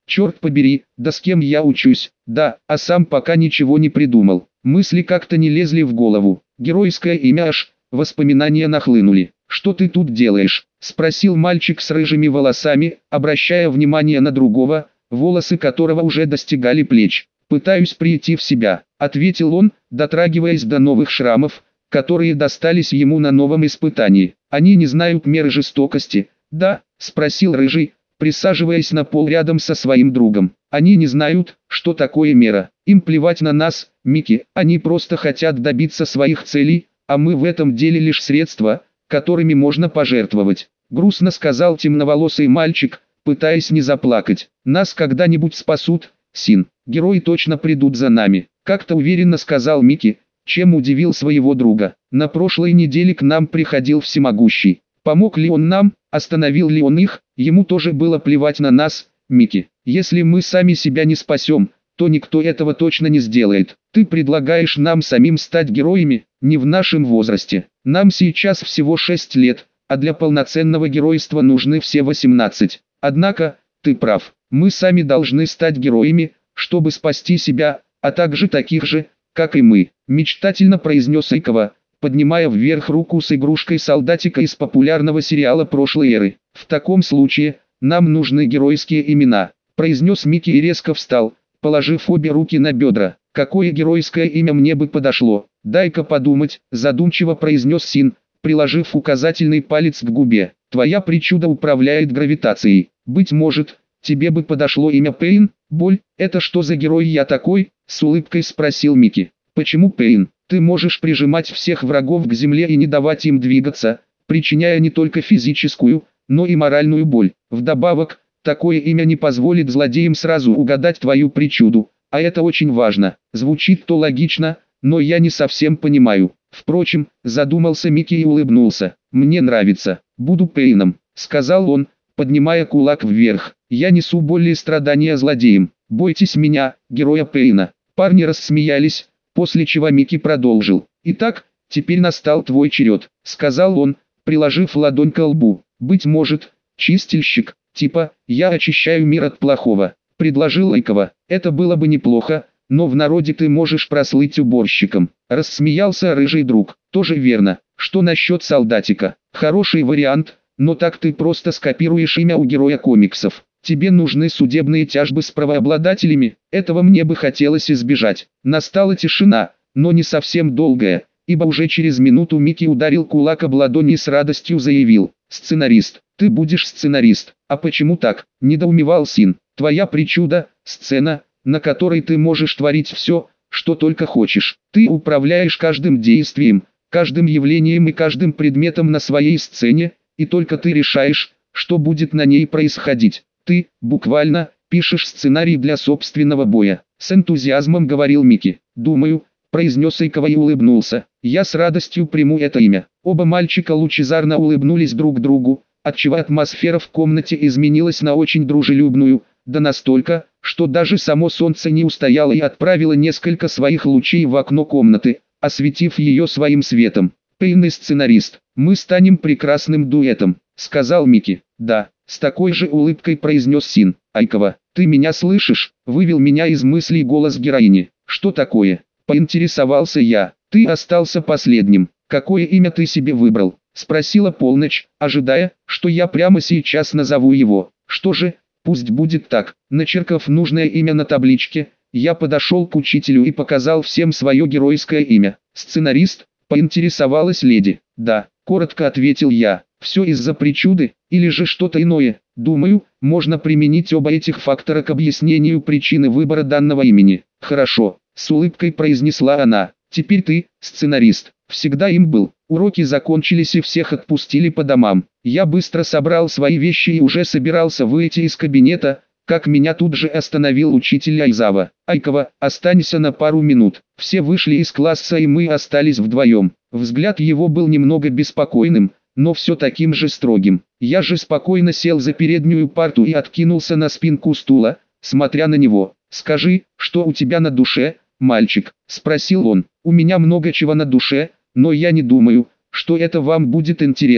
Черт побери, да с кем я учусь? Да, а сам пока ничего не придумал. Мысли как-то не лезли в голову. Геройское имя аж, воспоминания нахлынули. «Что ты тут делаешь?» – спросил мальчик с рыжими волосами, обращая внимание на другого, волосы которого уже достигали плеч. «Пытаюсь прийти в себя», – ответил он, дотрагиваясь до новых шрамов, которые достались ему на новом испытании. «Они не знают меры жестокости?» «Да?» – спросил рыжий, присаживаясь на пол рядом со своим другом. «Они не знают, что такое мера. Им плевать на нас, Микки, они просто хотят добиться своих целей, а мы в этом деле лишь средства, которыми можно пожертвовать», — грустно сказал темноволосый мальчик, пытаясь не заплакать. «Нас когда-нибудь спасут, Син. Герои точно придут за нами», — как-то уверенно сказал Микки, чем удивил своего друга. «На прошлой неделе к нам приходил всемогущий. Помог ли он нам, остановил ли он их, ему тоже было плевать на нас, Микки. Если мы сами себя не спасем, то никто этого точно не сделает. Ты предлагаешь нам самим стать героями? Не в нашем возрасте. Нам сейчас всего 6 лет, а для полноценного геройства нужны все 18. Однако, ты прав, мы сами должны стать героями, чтобы спасти себя, а также таких же, как и мы», – мечтательно произнес Икова, поднимая вверх руку с игрушкой солдатика из популярного сериала прошлой эры. «В таком случае, нам нужны геройские имена», – произнес Микки и резко встал, положив обе руки на бедра. «Какое геройское имя мне бы подошло? Дай-ка подумать», – задумчиво произнес Син, приложив указательный палец к губе. «Твоя причуда управляет гравитацией. Быть может, тебе бы подошло имя Пейн? Боль, это что за герой я такой?» – с улыбкой спросил Микки. «Почему Пейн? Ты можешь прижимать всех врагов к земле и не давать им двигаться, причиняя не только физическую, но и моральную боль. Вдобавок, такое имя не позволит злодеям сразу угадать твою причуду, а это очень важно. Звучит-то логично, но я не совсем понимаю». Впрочем, задумался Микки и улыбнулся. «Мне нравится. Буду Пейном», — сказал он, поднимая кулак вверх. «Я несу боль и страдания злодеям. Бойтесь меня, героя Пейна». Парни рассмеялись, после чего Микки продолжил. «Итак, теперь настал твой черед», — сказал он, приложив ладонь к лбу. «Быть может, чистильщик, типа, я очищаю мир от плохого», — предложил Икова. «Это было бы неплохо, но в народе ты можешь прослыть уборщиком», — рассмеялся рыжий друг. «Тоже верно. Что насчет солдатика? Хороший вариант, но так ты просто скопируешь имя у героя комиксов. Тебе нужны судебные тяжбы с правообладателями, этого мне бы хотелось избежать». Настала тишина, но не совсем долгая, ибо уже через минуту Микки ударил кулак об ладонь и с радостью заявил: «Сценарист, ты будешь сценарист». «А почему так?» – недоумевал Син. «Твоя причуда – сцена, на которой ты можешь творить все, что только хочешь. Ты управляешь каждым действием, каждым явлением и каждым предметом на своей сцене, и только ты решаешь, что будет на ней происходить. Ты, буквально, пишешь сценарий для собственного боя», — с энтузиазмом говорил Микки. «Думаю», — произнес Икова и улыбнулся. «Я с радостью приму это имя». Оба мальчика лучезарно улыбнулись друг другу, отчего атмосфера в комнате изменилась на очень дружелюбную, да настолько, что даже само солнце не устояло и отправило несколько своих лучей в окно комнаты, осветив ее своим светом. «Пейн и сценарист, мы станем прекрасным дуэтом», — сказал Микки. «Да», — с такой же улыбкой произнес Син. «Айкова, ты меня слышишь?» — вывел меня из мыслей голос героини. «Что такое?» — поинтересовался я. «Ты остался последним. Какое имя ты себе выбрал?» — спросила Полночь, ожидая, что я прямо сейчас назову его. «Что же, пусть будет так». Начеркав нужное имя на табличке, я подошел к учителю и показал всем свое геройское имя. «Сценарист?» — поинтересовалась леди. «Да», — коротко ответил я. «Все из-за причуды, или же что-то иное?» «Думаю, можно применить оба этих фактора к объяснению причины выбора данного имени». «Хорошо», — с улыбкой произнесла она. «Теперь ты, сценарист». Всегда им был. Уроки закончились и всех отпустили по домам. Я быстро собрал свои вещи и уже собирался выйти из кабинета, как меня тут же остановил учитель Айзава. «Айкова, останься на пару минут». Все вышли из класса и мы остались вдвоем. Взгляд его был немного беспокойным, но все таким же строгим. Я же спокойно сел за переднюю парту и откинулся на спинку стула, смотря на него. «Скажи, что у тебя на душе, мальчик?» – спросил он. «У меня много чего на душе, но я не думаю, что это вам будет интересно»,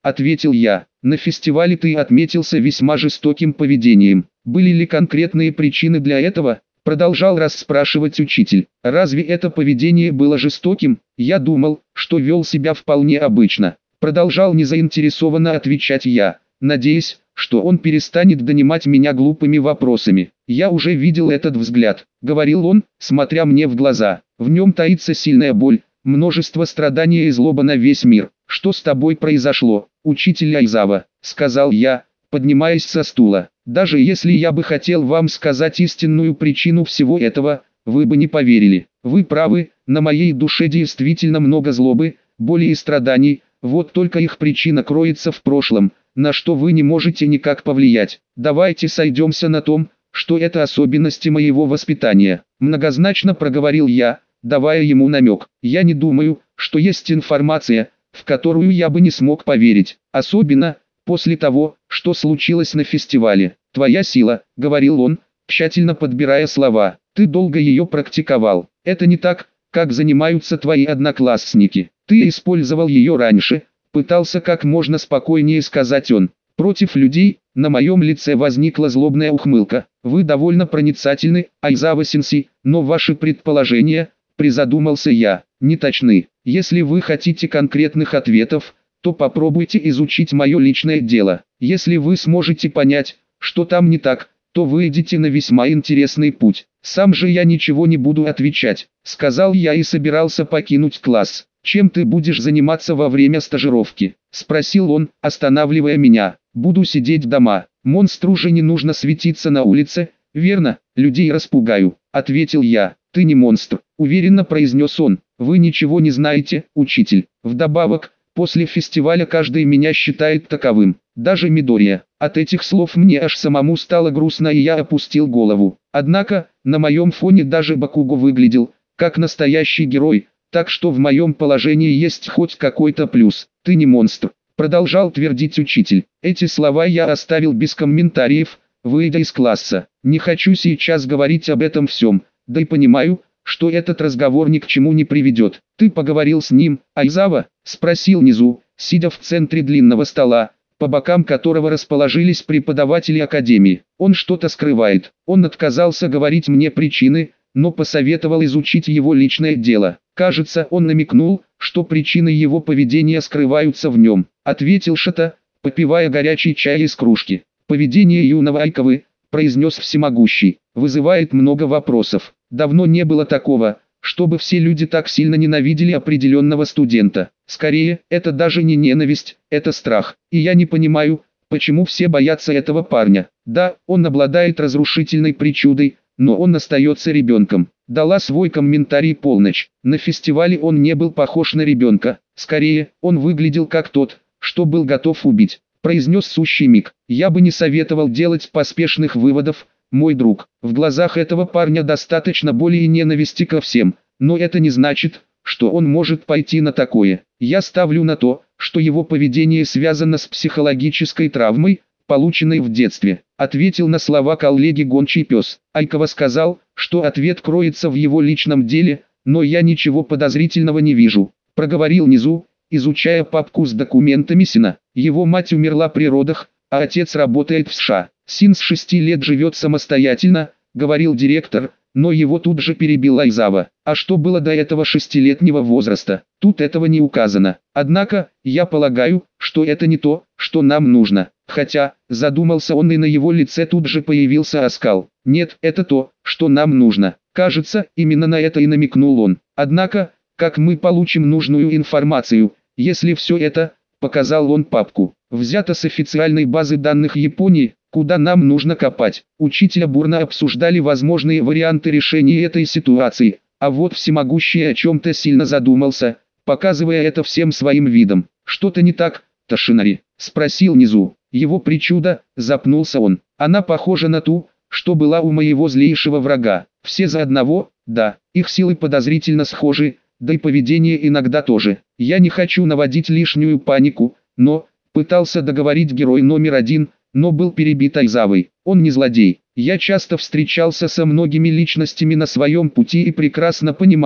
ответил я. На фестивале ты отметился весьма жестоким поведением. Были ли конкретные причины для этого? Продолжал расспрашивать учитель. Разве это поведение было жестоким? Я думал, что вел себя вполне обычно. Продолжал незаинтересованно отвечать я, надеясь, что он перестанет донимать меня глупыми вопросами. Я уже видел этот взгляд, говорил он, смотря мне в глаза. В нем таится сильная боль, множество страданий и злоба на весь мир. Что с тобой произошло, учитель Айзава? Сказал я, поднимаясь со стула. Даже если я бы хотел вам сказать истинную причину всего этого, вы бы не поверили. Вы правы, на моей душе действительно много злобы, боли и страданий, вот только их причина кроется в прошлом, на что вы не можете никак повлиять. Давайте сойдемся на том, что это особенности моего воспитания. Многозначно проговорил я, давая ему намек. Я не думаю, что есть информация, в которую я бы не смог поверить. Особенно, после того, что случилось на фестивале. «Твоя сила», — говорил он, тщательно подбирая слова. «Ты долго ее практиковал. Это не так, как занимаются твои одноклассники. Ты использовал ее раньше», — пытался как можно спокойнее сказать он. Против людей, на моем лице возникла злобная ухмылка. «Вы довольно проницательны, Айзава-сенсей, но ваши предположения, призадумался я, не точны. Если вы хотите конкретных ответов, то попробуйте изучить мое личное дело. Если вы сможете понять, что там не так, то выйдете на весьма интересный путь. Сам же я ничего не буду отвечать», — сказал я и собирался покинуть класс. «Чем ты будешь заниматься во время стажировки?» — спросил он, останавливая меня. «Буду сидеть дома. Монстру же не нужно светиться на улице, верно? Людей распугаю», — ответил я. «Ты не монстр», — уверенно произнес он. «Вы ничего не знаете, учитель. Вдобавок, после фестиваля каждый меня считает таковым, даже Мидория». От этих слов мне аж самому стало грустно, и я опустил голову. Однако, на моем фоне даже Бакуго выглядел, как настоящий герой, так что в моем положении есть хоть какой-то плюс. «Ты не монстр», — продолжал твердить учитель. Эти слова я оставил без комментариев, выйдя из класса. Не хочу сейчас говорить об этом всем, да и понимаю, что этот разговор ни к чему не приведет. «Ты поговорил с ним, Айзава?» — спросил Низу, сидя в центре длинного стола, по бокам которого расположились преподаватели академии. «Он что-то скрывает. Он отказался говорить мне причины, но посоветовал изучить его личное дело. Кажется, он намекнул, что причины его поведения скрываются в нем», — ответил Шата, попивая горячий чай из кружки. «Поведение юного Айкавы», — произнес всемогущий, — «вызывает много вопросов. Давно не было такого, чтобы все люди так сильно ненавидели определенного студента. Скорее, это даже не ненависть, это страх. И я не понимаю, почему все боятся этого парня. Да, он обладает разрушительной причудой, но он остается ребенком». Дала свой комментарий Полночь. На фестивале он не был похож на ребенка. Скорее, он выглядел как тот, что был готов убить, произнес Сущий Миг. «Я бы не советовал делать поспешных выводов, мой друг. В глазах этого парня достаточно боли и ненависти ко всем, но это не значит, что он может пойти на такое. Я ставлю на то, что его поведение связано с психологической травмой, полученной в детстве», — ответил на слова коллеги гончий пес. Айкава сказал, что ответ кроется в его личном деле, но я ничего подозрительного не вижу, — проговорил Низу, изучая папку с документами сына. Его мать умерла при родах, а отец работает в США. Син с 6 лет живет самостоятельно, говорил директор, но его тут же перебил Айзава. А что было до этого 6-летнего возраста? Тут этого не указано. Однако, я полагаю, что это не то, что нам нужно. Хотя, задумался он, и на его лице тут же появился оскал. Нет, это то, что нам нужно. Кажется, именно на это и намекнул он. Однако, как мы получим нужную информацию, если все это, показал он папку, взято с официальной базы данных Японии, куда нам нужно копать. Учителя бурно обсуждали возможные варианты решения этой ситуации, а вот всемогущий о чем-то сильно задумался, показывая это всем своим видом. «Что-то не так, Тошинари?» — спросил Низу. Его причуда, запнулся он. «Она похожа на ту, что была у моего злейшего врага. Все за одного, да, их силы подозрительно схожи, да и поведение иногда тоже. Я не хочу наводить лишнюю панику, но...» Пытался договорить герой номер 1, но был перебит Айзавой. «Он не злодей. Я часто встречался со многими личностями на своем пути и прекрасно понимаю,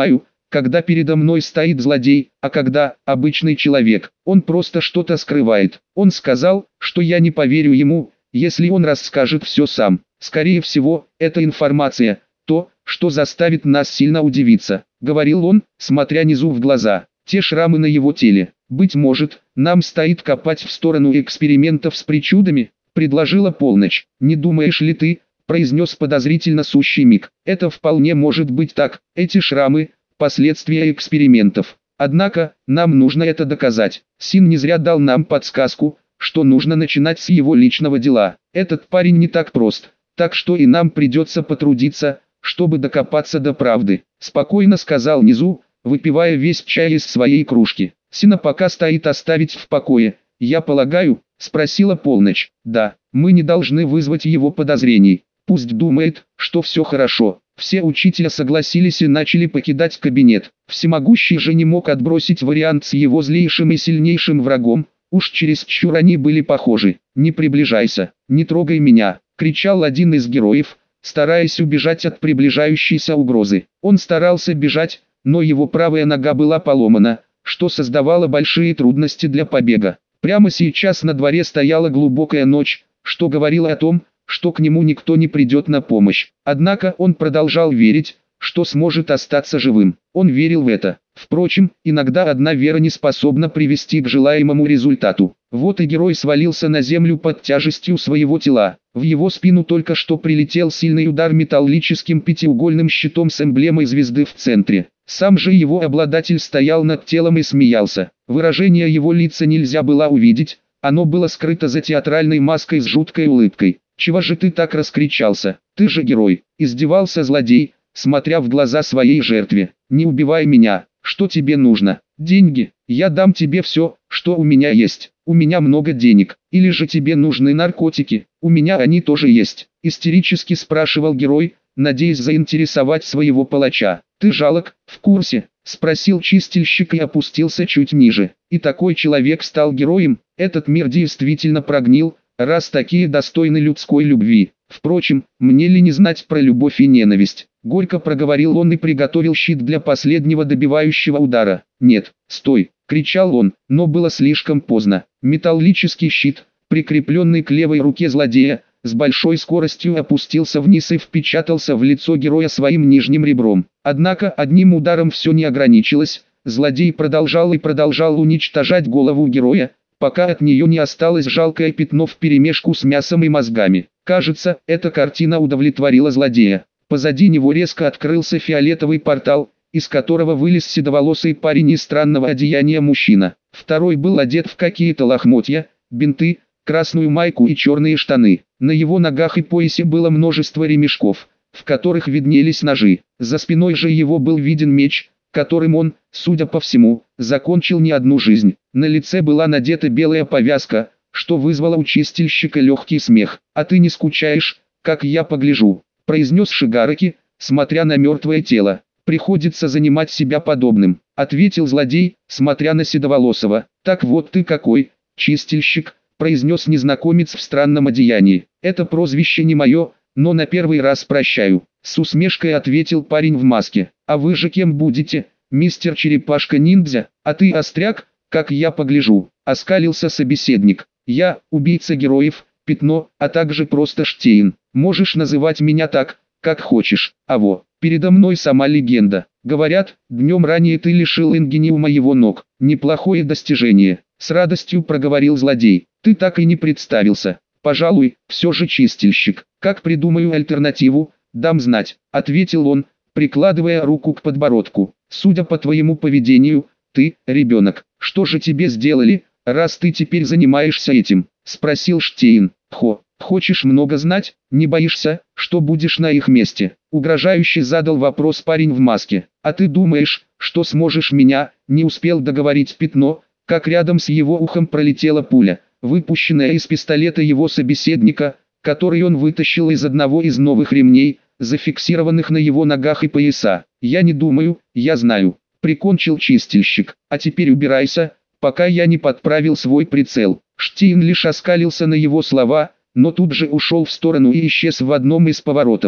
когда передо мной стоит злодей, а когда обычный человек. Он просто что-то скрывает. Он сказал, что я не поверю ему, если он расскажет все сам. Скорее всего, эта информация – то, что заставит нас сильно удивиться, говорил он, смотря Низу в глаза. Те шрамы на его теле. Быть может, нам стоит копать в сторону экспериментов с причудами, предложила Полночь. Не думаешь ли ты, произнес подозрительно сущий Миг. Это вполне может быть так. Эти шрамы – последствия экспериментов. Однако, нам нужно это доказать. Син не зря дал нам подсказку, что нужно начинать с его личного дела. Этот парень не так прост, так что и нам придется потрудиться, чтобы докопаться до правды. Спокойно сказал Низу, выпивая весь чай из своей кружки. Сина пока стоит оставить в покое, я полагаю, спросила Полночь. Да, мы не должны вызвать его подозрений. Пусть думает, что все хорошо. Все учителя согласились и начали покидать кабинет. Всемогущий же не мог отбросить вариант с его злейшим и сильнейшим врагом. Уж чересчур они были похожи. «Не приближайся, не трогай меня!» – кричал один из героев, стараясь убежать от приближающейся угрозы. Он старался бежать, но его правая нога была поломана, что создавало большие трудности для побега. Прямо сейчас на дворе стояла глубокая ночь, что говорило о том, что к нему никто не придет на помощь. Однако он продолжал верить, что сможет остаться живым. Он верил в это. Впрочем, иногда одна вера не способна привести к желаемому результату. Вот и герой свалился на землю под тяжестью своего тела. В его спину только что прилетел сильный удар металлическим пятиугольным щитом с эмблемой звезды в центре. Сам же его обладатель стоял над телом и смеялся. Выражение его лица нельзя было увидеть, оно было скрыто за театральной маской с жуткой улыбкой. «Чего же ты так раскричался? Ты же герой!» – издевался злодей, смотря в глаза своей жертве. «Не убивай меня! Что тебе нужно? Деньги? Я дам тебе все, что у меня есть. У меня много денег. Или же тебе нужны наркотики? У меня они тоже есть», – истерически спрашивал герой, надеясь заинтересовать своего палача. «Ты жалок, в курсе?» – спросил чистильщик и опустился чуть ниже. И такой человек стал героем. Этот мир действительно прогнил, раз такие достойны людской любви. Впрочем, мне ли не знать про любовь и ненависть? Горько проговорил он и приготовил щит для последнего добивающего удара. «Нет, стой!» – кричал он, но было слишком поздно. Металлический щит, прикрепленный к левой руке злодея, с большой скоростью опустился вниз и впечатался в лицо героя своим нижним ребром. Однако одним ударом все не ограничилось, злодей продолжал уничтожать голову героя, пока от нее не осталось жалкое пятно вперемешку с мясом и мозгами. Кажется, эта картина удовлетворила злодея. Позади него резко открылся фиолетовый портал, из которого вылез седоволосый парень из странного одеяния мужчина. Второй был одет в какие-то лохмотья, бинты, красную майку и черные штаны. На его ногах и поясе было множество ремешков, в которых виднелись ножи. За спиной же его был виден меч, которым он, судя по всему, закончил не одну жизнь. На лице была надета белая повязка, что вызвало у чистильщика легкий смех. «А ты не скучаешь, как я погляжу», – произнес Шигараки, смотря на мертвое тело. «Приходится занимать себя подобным», – ответил злодей, смотря на Седоволосого. «Так вот ты какой, чистильщик», – произнес незнакомец в странном одеянии. «Это прозвище не мое, но на первый раз прощаю», – с усмешкой ответил парень в маске. «А вы же кем будете, мистер Черепашка-ниндзя? А ты остряк, как я погляжу», – оскалился собеседник. «Я – убийца героев, Пятно, а также просто Штейн. Можешь называть меня так, как хочешь. Передо мной сама легенда. Говорят, днем ранее ты лишил Ингениума его ног. Неплохое достижение», – с радостью проговорил злодей. «Ты так и не представился. Пожалуй, все же чистильщик. Как придумаю альтернативу, дам знать», – ответил он, прикладывая руку к подбородку. «Судя по твоему поведению, ты, ребенок, что же тебе сделали, раз ты теперь занимаешься этим?» – спросил Штейн. «Хочешь много знать? Не боишься, что будешь на их месте?» – угрожающе задал вопрос парень в маске. «А ты думаешь, что сможешь меня?» – не успел договорить Пятно, как рядом с его ухом пролетела пуля, выпущенная из пистолета его собеседника, который он вытащил из одного из новых ремней, зафиксированных на его ногах и пояса. «Я не думаю, я знаю», – прикончил чистильщик. «А теперь убирайся, пока я не подправил свой прицел». Штейн лишь оскалился на его слова, но тут же ушел в сторону и исчез в одном из поворотов.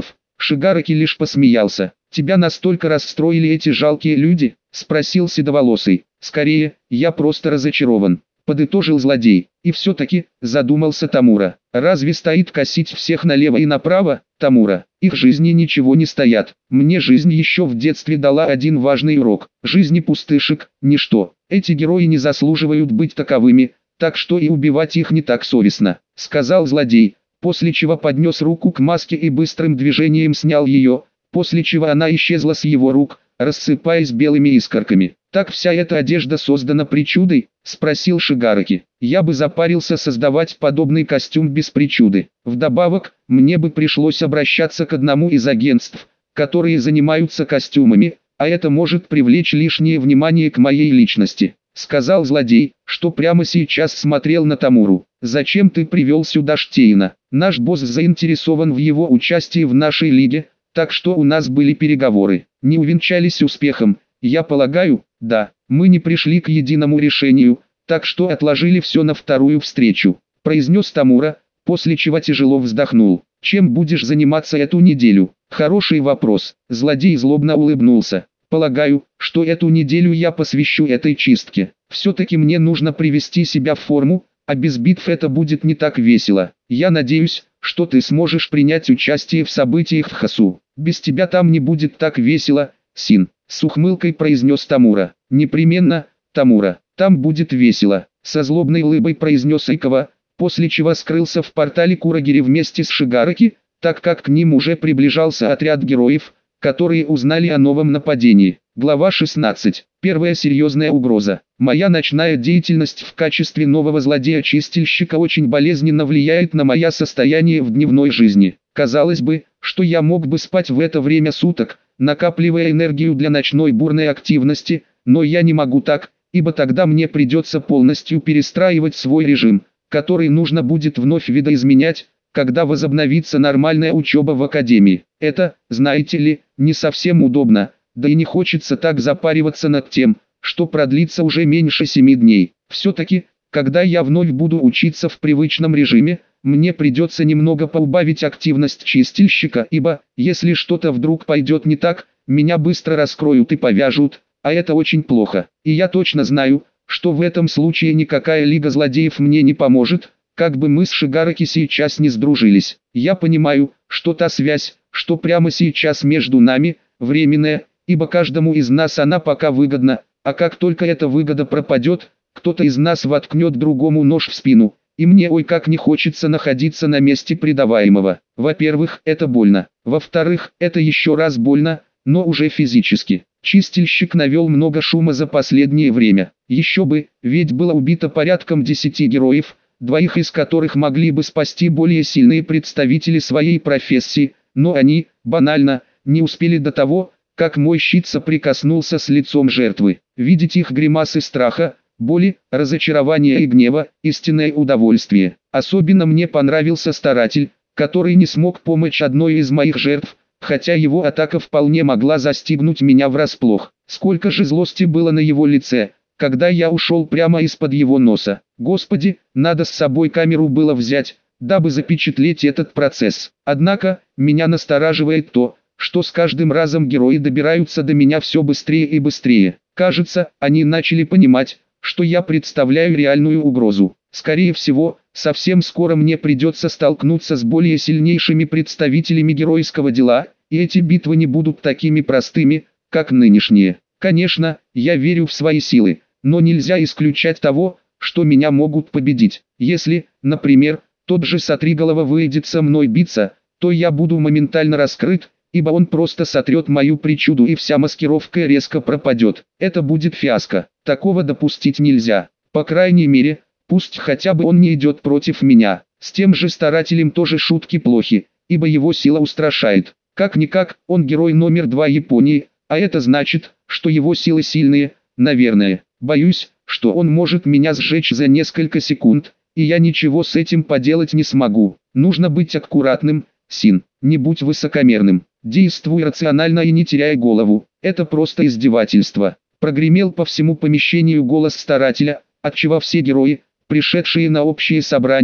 Шигараки лишь посмеялся. «Тебя настолько расстроили эти жалкие люди?» – спросил седоволосый. «Скорее, я просто разочарован», – подытожил злодей. «И все-таки», – задумался Тамура, – «разве стоит косить всех налево и направо?» «Тамура, их жизни ничего не стоят. Мне жизнь еще в детстве дала один важный урок. Жизни пустышек – ничто. Эти герои не заслуживают быть таковыми, так что и убивать их не так совестно», – сказал злодей, после чего поднес руку к маске и быстрым движением снял ее, после чего она исчезла с его рук, рассыпаясь белыми искорками. «Так вся эта одежда создана причудой?» – спросил Шигараки. «Я бы запарился создавать подобный костюм без причуды. Вдобавок, мне бы пришлось обращаться к одному из агентств, которые занимаются костюмами, а это может привлечь лишнее внимание к моей личности», – сказал злодей, что прямо сейчас смотрел на Тамуру. «Зачем ты привел сюда Штейна? Наш босс заинтересован в его участии в нашей лиге, так что у нас были переговоры. Не увенчались успехом, я полагаю?» «Да, мы не пришли к единому решению, так что отложили все на вторую встречу», – произнес Тамура, после чего тяжело вздохнул. «Чем будешь заниматься эту неделю?» «Хороший вопрос», – злодей злобно улыбнулся. «Полагаю, что эту неделю я посвящу этой чистке. Все-таки мне нужно привести себя в форму, а без битв это будет не так весело. Я надеюсь, что ты сможешь принять участие в событиях в Хасу. Без тебя там не будет так весело, Син», – с ухмылкой произнес Тамура. «Непременно, Тамура, там будет весело», – со злобной улыбой произнес Икава, после чего скрылся в портале Курагири вместе с Шигараки, так как к ним уже приближался отряд героев, которые узнали о новом нападении. Глава 16. Первая серьезная угроза. Моя ночная деятельность в качестве нового злодея-чистильщика очень болезненно влияет на мое состояние в дневной жизни. Казалось бы, что я мог бы спать в это время суток, накапливая энергию для ночной бурной активности, но я не могу так, ибо тогда мне придется полностью перестраивать свой режим, который нужно будет вновь видоизменять, когда возобновится нормальная учеба в академии. Это, знаете ли, не совсем удобно, да и не хочется так запариваться над тем, что продлится уже меньше 7 дней. Все-таки, когда я вновь буду учиться в привычном режиме, мне придется немного поубавить активность чистильщика, ибо, если что-то вдруг пойдет не так, меня быстро раскроют и повяжут, а это очень плохо. И я точно знаю, что в этом случае никакая лига злодеев мне не поможет, как бы мы с Шигараки сейчас не сдружились. Я понимаю, что та связь, что прямо сейчас между нами, временная, ибо каждому из нас она пока выгодна, а как только эта выгода пропадет, кто-то из нас воткнет другому нож в спину, и мне ой как не хочется находиться на месте предаваемого. Во-первых, это больно. Во-вторых, это еще раз больно, но уже физически. Чистильщик навел много шума за последнее время. Еще бы, ведь было убито порядком 10 героев, 2 из которых могли бы спасти более сильные представители своей профессии, но они, банально, не успели до того, как мой щит соприкоснулся с лицом жертвы. Видеть их гримасы страха, боли, разочарования и гнева – истинное удовольствие. Особенно мне понравился старатель, который не смог помочь одной из моих жертв, хотя его атака вполне могла застигнуть меня врасплох. Сколько же злости было на его лице, когда я ушел прямо из-под его носа. Господи, надо с собой камеру было взять, дабы запечатлеть этот процесс. Однако, меня настораживает то, что с каждым разом герои добираются до меня все быстрее и быстрее. Кажется, они начали понимать, что я представляю реальную угрозу. Скорее всего, совсем скоро мне придется столкнуться с более сильнейшими представителями геройского дела, и эти битвы не будут такими простыми, как нынешние. Конечно, я верю в свои силы, но нельзя исключать того, что меня могут победить. Если, например, тот же Сотриголова выйдет со мной биться, то я буду моментально раскрыт, ибо он просто сотрет мою причуду и вся маскировка резко пропадет. Это будет фиаско. Такого допустить нельзя. По крайней мере, пусть хотя бы он не идет против меня. С тем же старателем тоже шутки плохи, ибо его сила устрашает. Как-никак, он герой номер 2 Японии, а это значит, что его силы сильные, наверное. Боюсь, что он может меня сжечь за несколько секунд, и я ничего с этим поделать не смогу. Нужно быть аккуратным, Син, не будь высокомерным. Действуй рационально и не теряй голову. Это просто издевательство. Прогремел по всему помещению голос старателя, отчего все герои, пришедшие на общее собрание,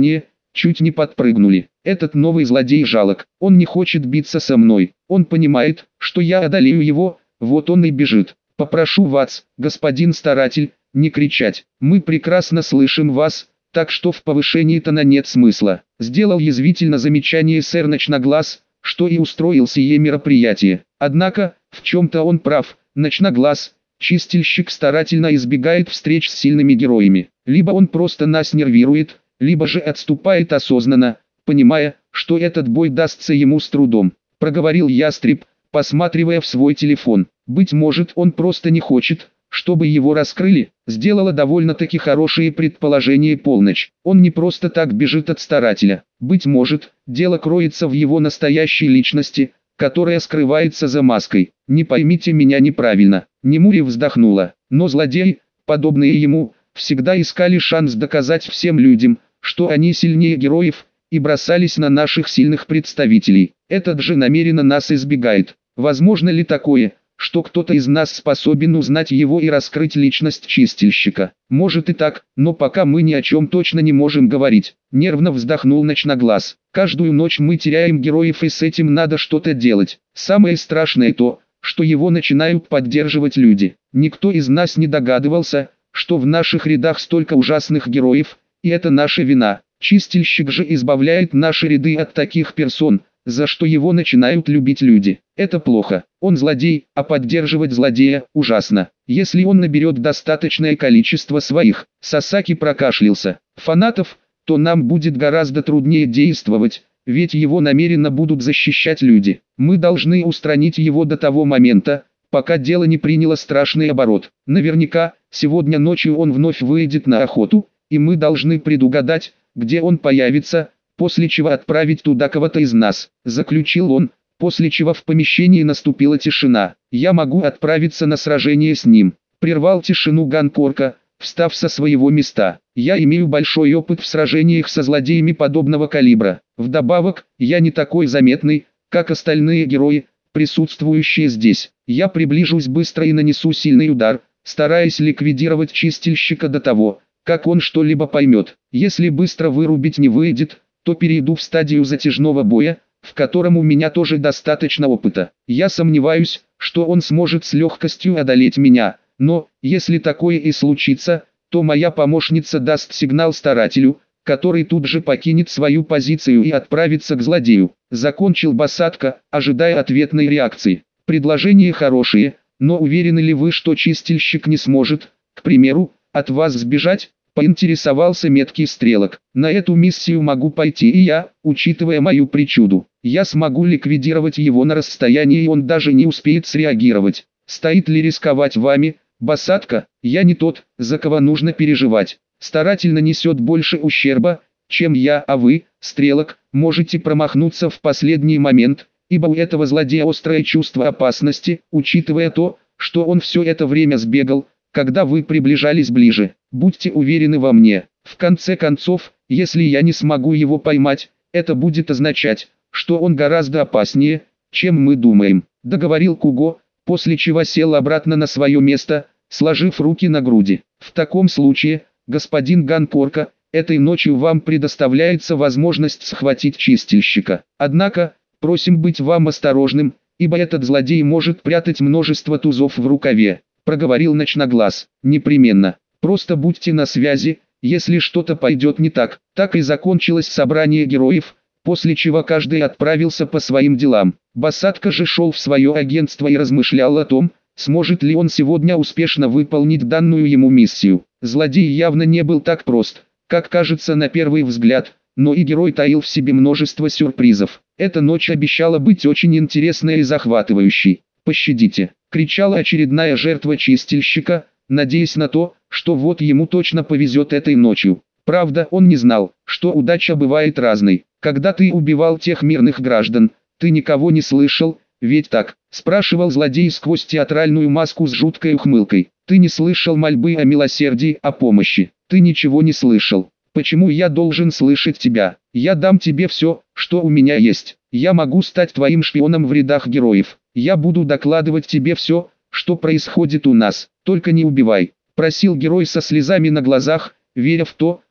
чуть не подпрыгнули. Этот новый злодей жалок, он не хочет биться со мной, он понимает, что я одолею его, вот он и бежит. Попрошу вас, господин старатель, не кричать, мы прекрасно слышим вас, так что в повышении тона нет смысла. Сделал язвительно замечание сэр Ночноглаз, что и устроил сие мероприятие. Однако, в чем-то он прав, Ночноглаз, чистильщик старательно избегает встреч с сильными героями. Либо он просто нас нервирует, либо же отступает осознанно, понимая, что этот бой дастся ему с трудом. Проговорил ястреб, посматривая в свой телефон. Быть может, он просто не хочет, чтобы его раскрыли. Сделала довольно-таки хорошие предположения полночь. Он не просто так бежит от старателя. Быть может, дело кроется в его настоящей личности, которая скрывается за маской. Не поймите меня неправильно. Немури вздохнула. Но злодеи, подобные ему, всегда искали шанс доказать всем людям, что они сильнее героев, и бросались на наших сильных представителей. Этот же намеренно нас избегает. Возможно ли такое, что кто-то из нас способен узнать его и раскрыть личность чистильщика? Может и так, но пока мы ни о чем точно не можем говорить. Нервно вздохнул Ночноглаз. Каждую ночь мы теряем героев, и с этим надо что-то делать. Самое страшное то, что его начинают поддерживать люди. Никто из нас не догадывался, что в наших рядах столько ужасных героев, и это наша вина. Чистильщик же избавляет наши ряды от таких персон, за что его начинают любить люди. Это плохо. Он злодей, а поддерживать злодея ужасно. Если он наберет достаточное количество своих, Сасаки прокашлялся, фанатов, то нам будет гораздо труднее действовать, ведь его намеренно будут защищать люди. Мы должны устранить его до того момента, пока дело не приняло страшный оборот. Наверняка, сегодня ночью он вновь выйдет на охоту, и мы должны предугадать, где он появится, после чего отправить туда кого-то из нас, заключил он, после чего в помещении наступила тишина. Я могу отправиться на сражение с ним. Прервал тишину Ганкорка, встав со своего места. Я имею большой опыт в сражениях со злодеями подобного калибра. Вдобавок, я не такой заметный, как остальные герои, присутствующие здесь. Я приближусь быстро и нанесу сильный удар, стараясь ликвидировать чистильщика до того, как он что-либо поймет. Если быстро вырубить не выйдет, то перейду в стадию затяжного боя, в котором у меня тоже достаточно опыта. Я сомневаюсь, что он сможет с легкостью одолеть меня, но, если такое и случится, то моя помощница даст сигнал старателю, который тут же покинет свою позицию и отправится к злодею. Закончил Басатка, ожидая ответной реакции. Предложения хорошие, но уверены ли вы, что чистильщик не сможет, к примеру, от вас сбежать? Поинтересовался меткий стрелок. На эту миссию могу пойти и я, учитывая мою причуду. Я смогу ликвидировать его на расстоянии, и он даже не успеет среагировать. Стоит ли рисковать вами, Басатка? Я не тот, за кого нужно переживать. Старательно несет больше ущерба, чем я, а вы, стрелок, можете промахнуться в последний момент, ибо у этого злодея острое чувство опасности, учитывая то, что он все это время сбегал, когда вы приближались ближе. Будьте уверены во мне. В конце концов, если я не смогу его поймать, это будет означать, что он гораздо опаснее, чем мы думаем. Договорил Куго, после чего сел обратно на свое место, сложив руки на груди. В таком случае, господин Ганкорка, этой ночью вам предоставляется возможность схватить чистильщика. Однако, просим быть вам осторожным, ибо этот злодей может прятать множество тузов в рукаве. Проговорил Ночноглаз. Непременно. Просто будьте на связи, если что-то пойдет не так. Так и закончилось собрание героев, после чего каждый отправился по своим делам. Басатка же шел в свое агентство и размышлял о том, сможет ли он сегодня успешно выполнить данную ему миссию. Злодей явно не был так прост, как кажется на первый взгляд, но и герой таил в себе множество сюрпризов. Эта ночь обещала быть очень интересной и захватывающей. «Пощадите!» — кричала очередная жертва чистильщика, надеясь на то, что вот ему точно повезет этой ночью. Правда, он не знал, что удача бывает разной. Когда ты убивал тех мирных граждан, ты никого не слышал, ведь так? Спрашивал злодей сквозь театральную маску с жуткой ухмылкой. Ты не слышал мольбы о милосердии, о помощи. Ты ничего не слышал. Почему я должен слышать тебя? Я дам тебе все, что у меня есть. Я могу стать твоим шпионом в рядах героев. Я буду докладывать тебе все, что происходит у нас. Только не убивай. Просил герой со слезами на глазах, веря в то,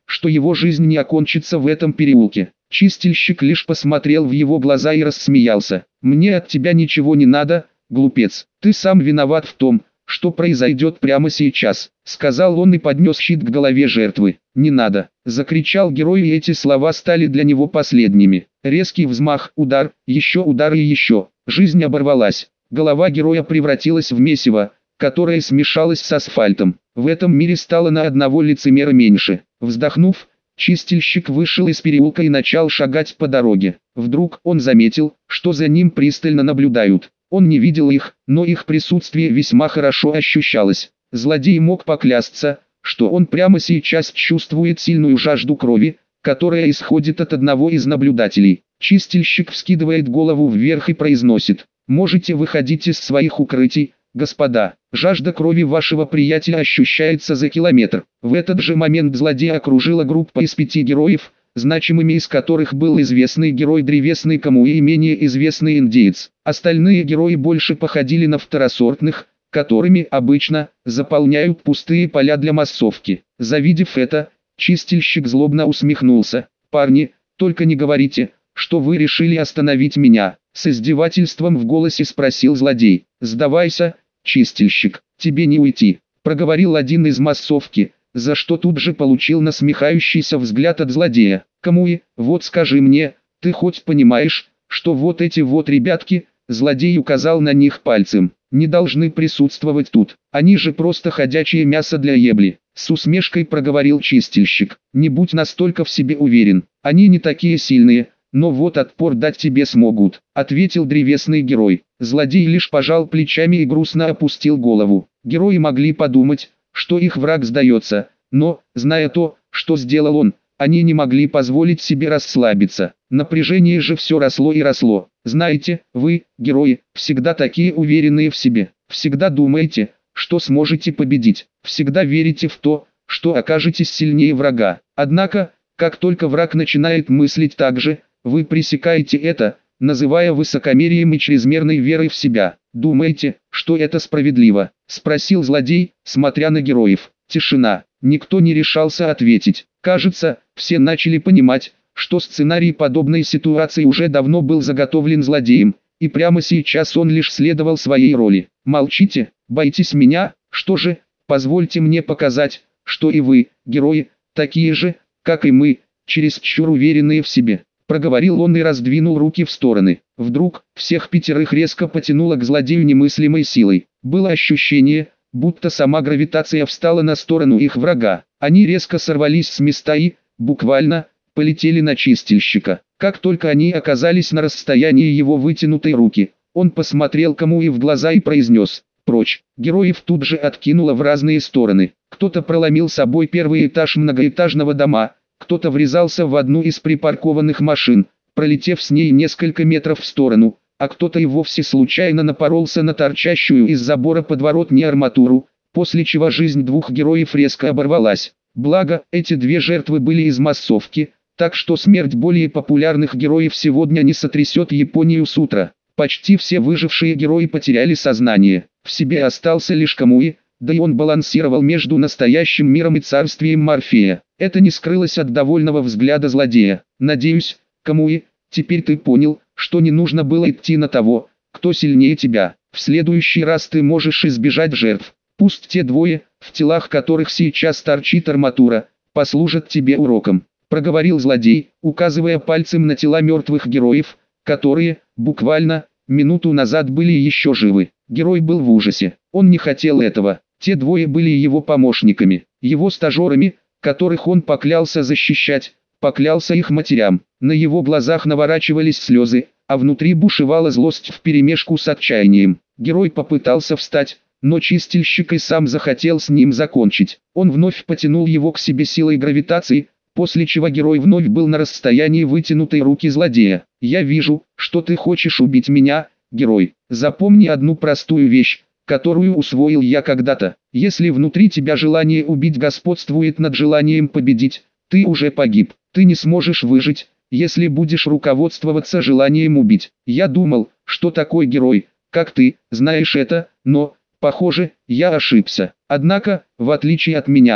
что его жизнь не окончится в этом переулке. Чистильщик лишь посмотрел в его глаза и рассмеялся. «Мне от тебя ничего не надо, глупец. Ты сам виноват в том, что произойдет прямо сейчас», — сказал он и поднес щит к голове жертвы. «Не надо!» — закричал герой, и эти слова стали для него последними. Резкий взмах, удар, еще удар и еще. Жизнь оборвалась. Голова героя превратилась в месиво, которое смешалось с асфальтом. В этом мире стало на одного лицемера меньше. Вздохнув, чистильщик вышел из переулка и начал шагать по дороге. Вдруг он заметил, что за ним пристально наблюдают. Он не видел их, но их присутствие весьма хорошо ощущалось. Злодей мог поклясться, что он прямо сейчас чувствует сильную жажду крови, которая исходит от одного из наблюдателей. Чистильщик вскидывает голову вверх и произносит: «Можете выходить из своих укрытий, господа. Жажда крови вашего приятеля ощущается за километр». В этот же момент злодея окружила группа из 5 героев, значимыми из которых был известный герой древесной Камуи и менее известный индеец. Остальные герои больше походили на второсортных, которыми обычно заполняют пустые поля для массовки. Завидев это, чистильщик злобно усмехнулся. «Парни, только не говорите, что вы решили остановить меня», — с издевательством в голосе спросил злодей. «Сдавайся, чистильщик, тебе не уйти», — проговорил один из массовки, за что тут же получил насмехающийся взгляд от злодея. «Камуи, вот скажи мне, ты хоть понимаешь, что вот эти вот ребятки», — злодей указал на них пальцем, — «не должны присутствовать тут, они же просто ходячее мясо для ебли», — с усмешкой проговорил чистильщик. «Не будь настолько в себе уверен, они не такие сильные, но вот отпор дать тебе смогут», — ответил древесный герой. Злодей лишь пожал плечами и грустно опустил голову. Герои могли подумать, что их враг сдается, но, зная то, что сделал он, они не могли позволить себе расслабиться. Напряжение же все росло и росло. Знаете, вы, герои, всегда такие уверенные в себе, всегда думаете, что сможете победить, всегда верите в то, что окажетесь сильнее врага. Однако, как только враг начинает мыслить так же, вы пресекаете это, называя высокомерием и чрезмерной верой в себя. «Думаете, что это справедливо?» – спросил злодей, смотря на героев. Тишина. Никто не решался ответить. Кажется, все начали понимать, что сценарий подобной ситуации уже давно был заготовлен злодеем, и прямо сейчас он лишь следовал своей роли. «Молчите, боитесь меня? Что же, позвольте мне показать, что и вы, герои, такие же, как и мы, чересчур уверенные в себе», — проговорил он и раздвинул руки в стороны. Вдруг, всех 5 резко потянуло к злодею немыслимой силой. Было ощущение, будто сама гравитация встала на сторону их врага. Они резко сорвались с места и, буквально, полетели на чистильщика. Как только они оказались на расстоянии его вытянутой руки, он посмотрел Камуи в глаза и произнес: «Прочь». Героев тут же откинуло в разные стороны. Кто-то проломил собой первый этаж многоэтажного дома, кто-то врезался в одну из припаркованных машин, пролетев с ней несколько метров в сторону, а кто-то и вовсе случайно напоролся на торчащую из забора подворотни арматуру, после чего жизнь 2 героев резко оборвалась. Благо, эти 2 жертвы были из массовки, так что смерть более популярных героев сегодня не сотрясет Японию с утра. Почти все выжившие герои потеряли сознание. В себе остался лишь Камуи, да и он балансировал между настоящим миром и царствием Морфея. Это не скрылось от довольного взгляда злодея. «Надеюсь, Камуи, теперь ты понял, что не нужно было идти на того, кто сильнее тебя. В следующий раз ты можешь избежать жертв. Пусть те 2, в телах которых сейчас торчит арматура, послужат тебе уроком», — проговорил злодей, указывая пальцем на тела мертвых героев, которые, буквально, минуту назад были еще живы. Герой был в ужасе. Он не хотел этого. Те 2 были его помощниками, его стажерами, которых он поклялся защищать, поклялся их матерям. На его глазах наворачивались слезы, а внутри бушевала злость вперемешку с отчаянием. Герой попытался встать, но чистильщик и сам захотел с ним закончить. Он вновь потянул его к себе силой гравитации, после чего герой вновь был на расстоянии вытянутой руки злодея. «Я вижу, что ты хочешь убить меня, герой. Запомни одну простую вещь, которую усвоил я когда-то. Если внутри тебя желание убить господствует над желанием победить, ты уже погиб. Ты не сможешь выжить, если будешь руководствоваться желанием убить. Я думал, что такой герой, как ты, знаешь это, но, похоже, я ошибся. Однако, в отличие от меня, ты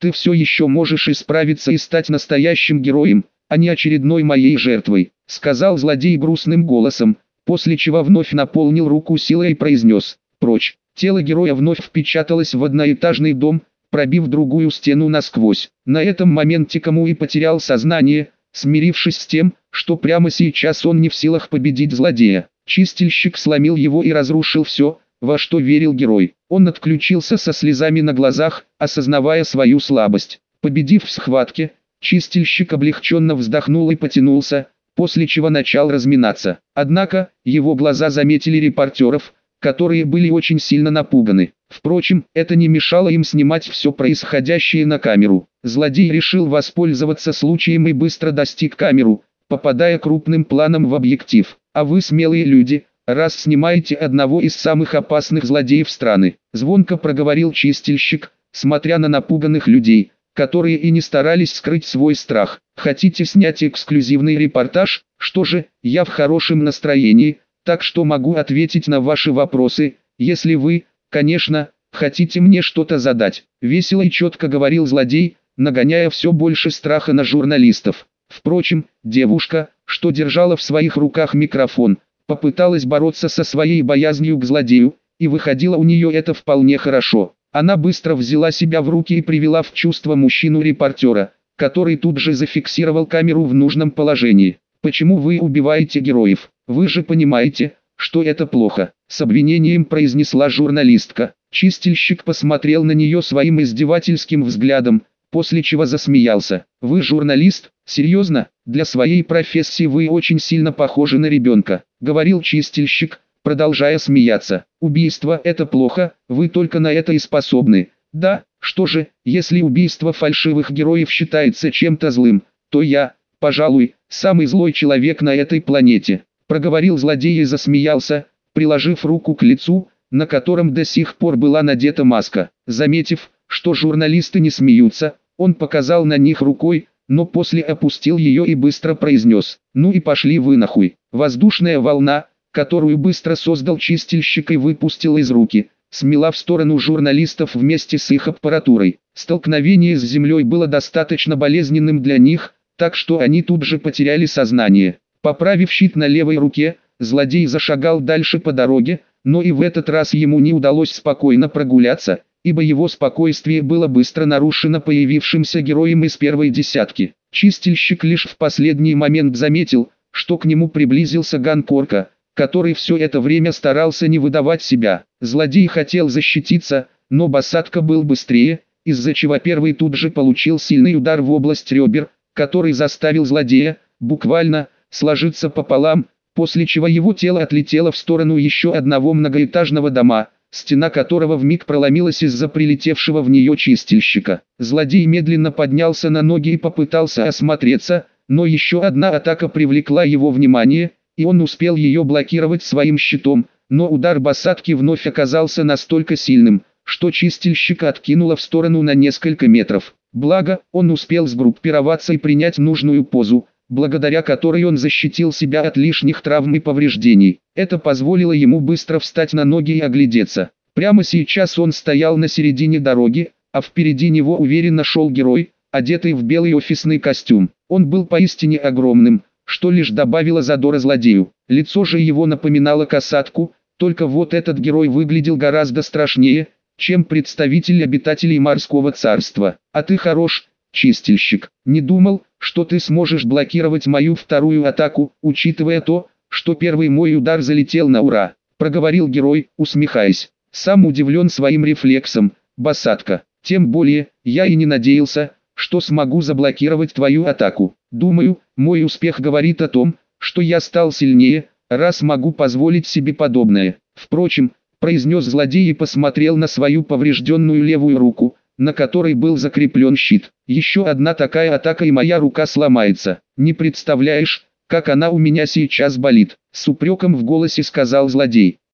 ты все еще можешь исправиться и стать настоящим героем, а не очередной моей жертвой», — сказал злодей грустным голосом, после чего вновь наполнил руку силой и произнес: «Прочь». Тело героя вновь впечаталось в одноэтажный дом, пробив другую стену насквозь. На этом моменте Камуи потерял сознание, смирившись с тем, что прямо сейчас он не в силах победить злодея. Чистильщик сломил его и разрушил все, во что верил герой. Он отключился со слезами на глазах, осознавая свою слабость. Победив в схватке, чистильщик облегченно вздохнул и потянулся, после чего начал разминаться. Однако, его глаза заметили репортеров, которые были очень сильно напуганы. Впрочем, это не мешало им снимать все происходящее на камеру. Злодей решил воспользоваться случаем и быстро достиг камеру, попадая крупным планом в объектив. «А вы смелые люди, раз снимаете одного из самых опасных злодеев страны», — звонко проговорил чистильщик, смотря на напуганных людей, которые и не старались скрыть свой страх. «Хотите снять эксклюзивный репортаж? Что же, я в хорошем настроении, так что могу ответить на ваши вопросы, если вы, конечно, хотите мне что-то задать», — весело и четко говорил злодей, нагоняя все больше страха на журналистов. Впрочем, девушка, что держала в своих руках микрофон, попыталась бороться со своей боязнью к злодею, и выходило у нее это вполне хорошо. Она быстро взяла себя в руки и привела в чувство мужчину-репортера, который тут же зафиксировал камеру в нужном положении. «Почему вы убиваете героев? Вы же понимаете, что это плохо», — с обвинением произнесла журналистка. Чистильщик посмотрел на нее своим издевательским взглядом, после чего засмеялся. «Вы журналист? Серьезно? Для своей профессии вы очень сильно похожи на ребенка», — говорил чистильщик, продолжая смеяться. «Убийство — это плохо, вы только на это и способны. Да, что же, если убийство фальшивых героев считается чем-то злым, то я, пожалуй, самый злой человек на этой планете», — проговорил злодей и засмеялся, приложив руку к лицу, на котором до сих пор была надета маска. Заметив, что журналисты не смеются, он показал на них рукой, но после опустил ее и быстро произнес: «Ну и пошли вы нахуй». Воздушная волна, которую быстро создал чистильщик и выпустил из руки, смела в сторону журналистов вместе с их аппаратурой. Столкновение с землей было достаточно болезненным для них, так что они тут же потеряли сознание. Поправив щит на левой руке, злодей зашагал дальше по дороге, но и в этот раз ему не удалось спокойно прогуляться, ибо его спокойствие было быстро нарушено появившимся героем из первой десятки. Чистильщик лишь в последний момент заметил, что к нему приблизился Ганкорка, который все это время старался не выдавать себя. Злодей хотел защититься, но Басатка был быстрее, из-за чего первый тут же получил сильный удар в область ребер, который заставил злодея, буквально, сложиться пополам, после чего его тело отлетело в сторону еще одного многоэтажного дома, стена которого вмиг проломилась из-за прилетевшего в нее чистильщика. Злодей медленно поднялся на ноги и попытался осмотреться, но еще одна атака привлекла его внимание, и он успел ее блокировать своим щитом, но удар Басатки вновь оказался настолько сильным, что чистильщика откинуло в сторону на несколько метров. Благо, он успел сгруппироваться и принять нужную позу, благодаря которой он защитил себя от лишних травм и повреждений. Это позволило ему быстро встать на ноги и оглядеться. Прямо сейчас он стоял на середине дороги, а впереди него уверенно шел герой, одетый в белый офисный костюм. Он был поистине огромным, что лишь добавило задора злодею. Лицо же его напоминало касатку, только вот этот герой выглядел гораздо страшнее, чем представитель обитателей морского царства. «А ты хорош, чистильщик. Не думал, что ты сможешь блокировать мою вторую атаку, учитывая то, что первый мой удар залетел на ура», — проговорил герой, усмехаясь. «Сам удивлен своим рефлексом, Басатка. Тем более, я и не надеялся, что смогу заблокировать твою атаку. Думаю, мой успех говорит о том, что я стал сильнее, раз могу позволить себе подобное. Впрочем, произнес злодей и посмотрел на свою поврежденную левую руку, на которой был закреплен щит. Еще одна такая атака и моя рука сломается. Не представляешь, как она у меня сейчас болит», — с упреком в голосе сказал злодей.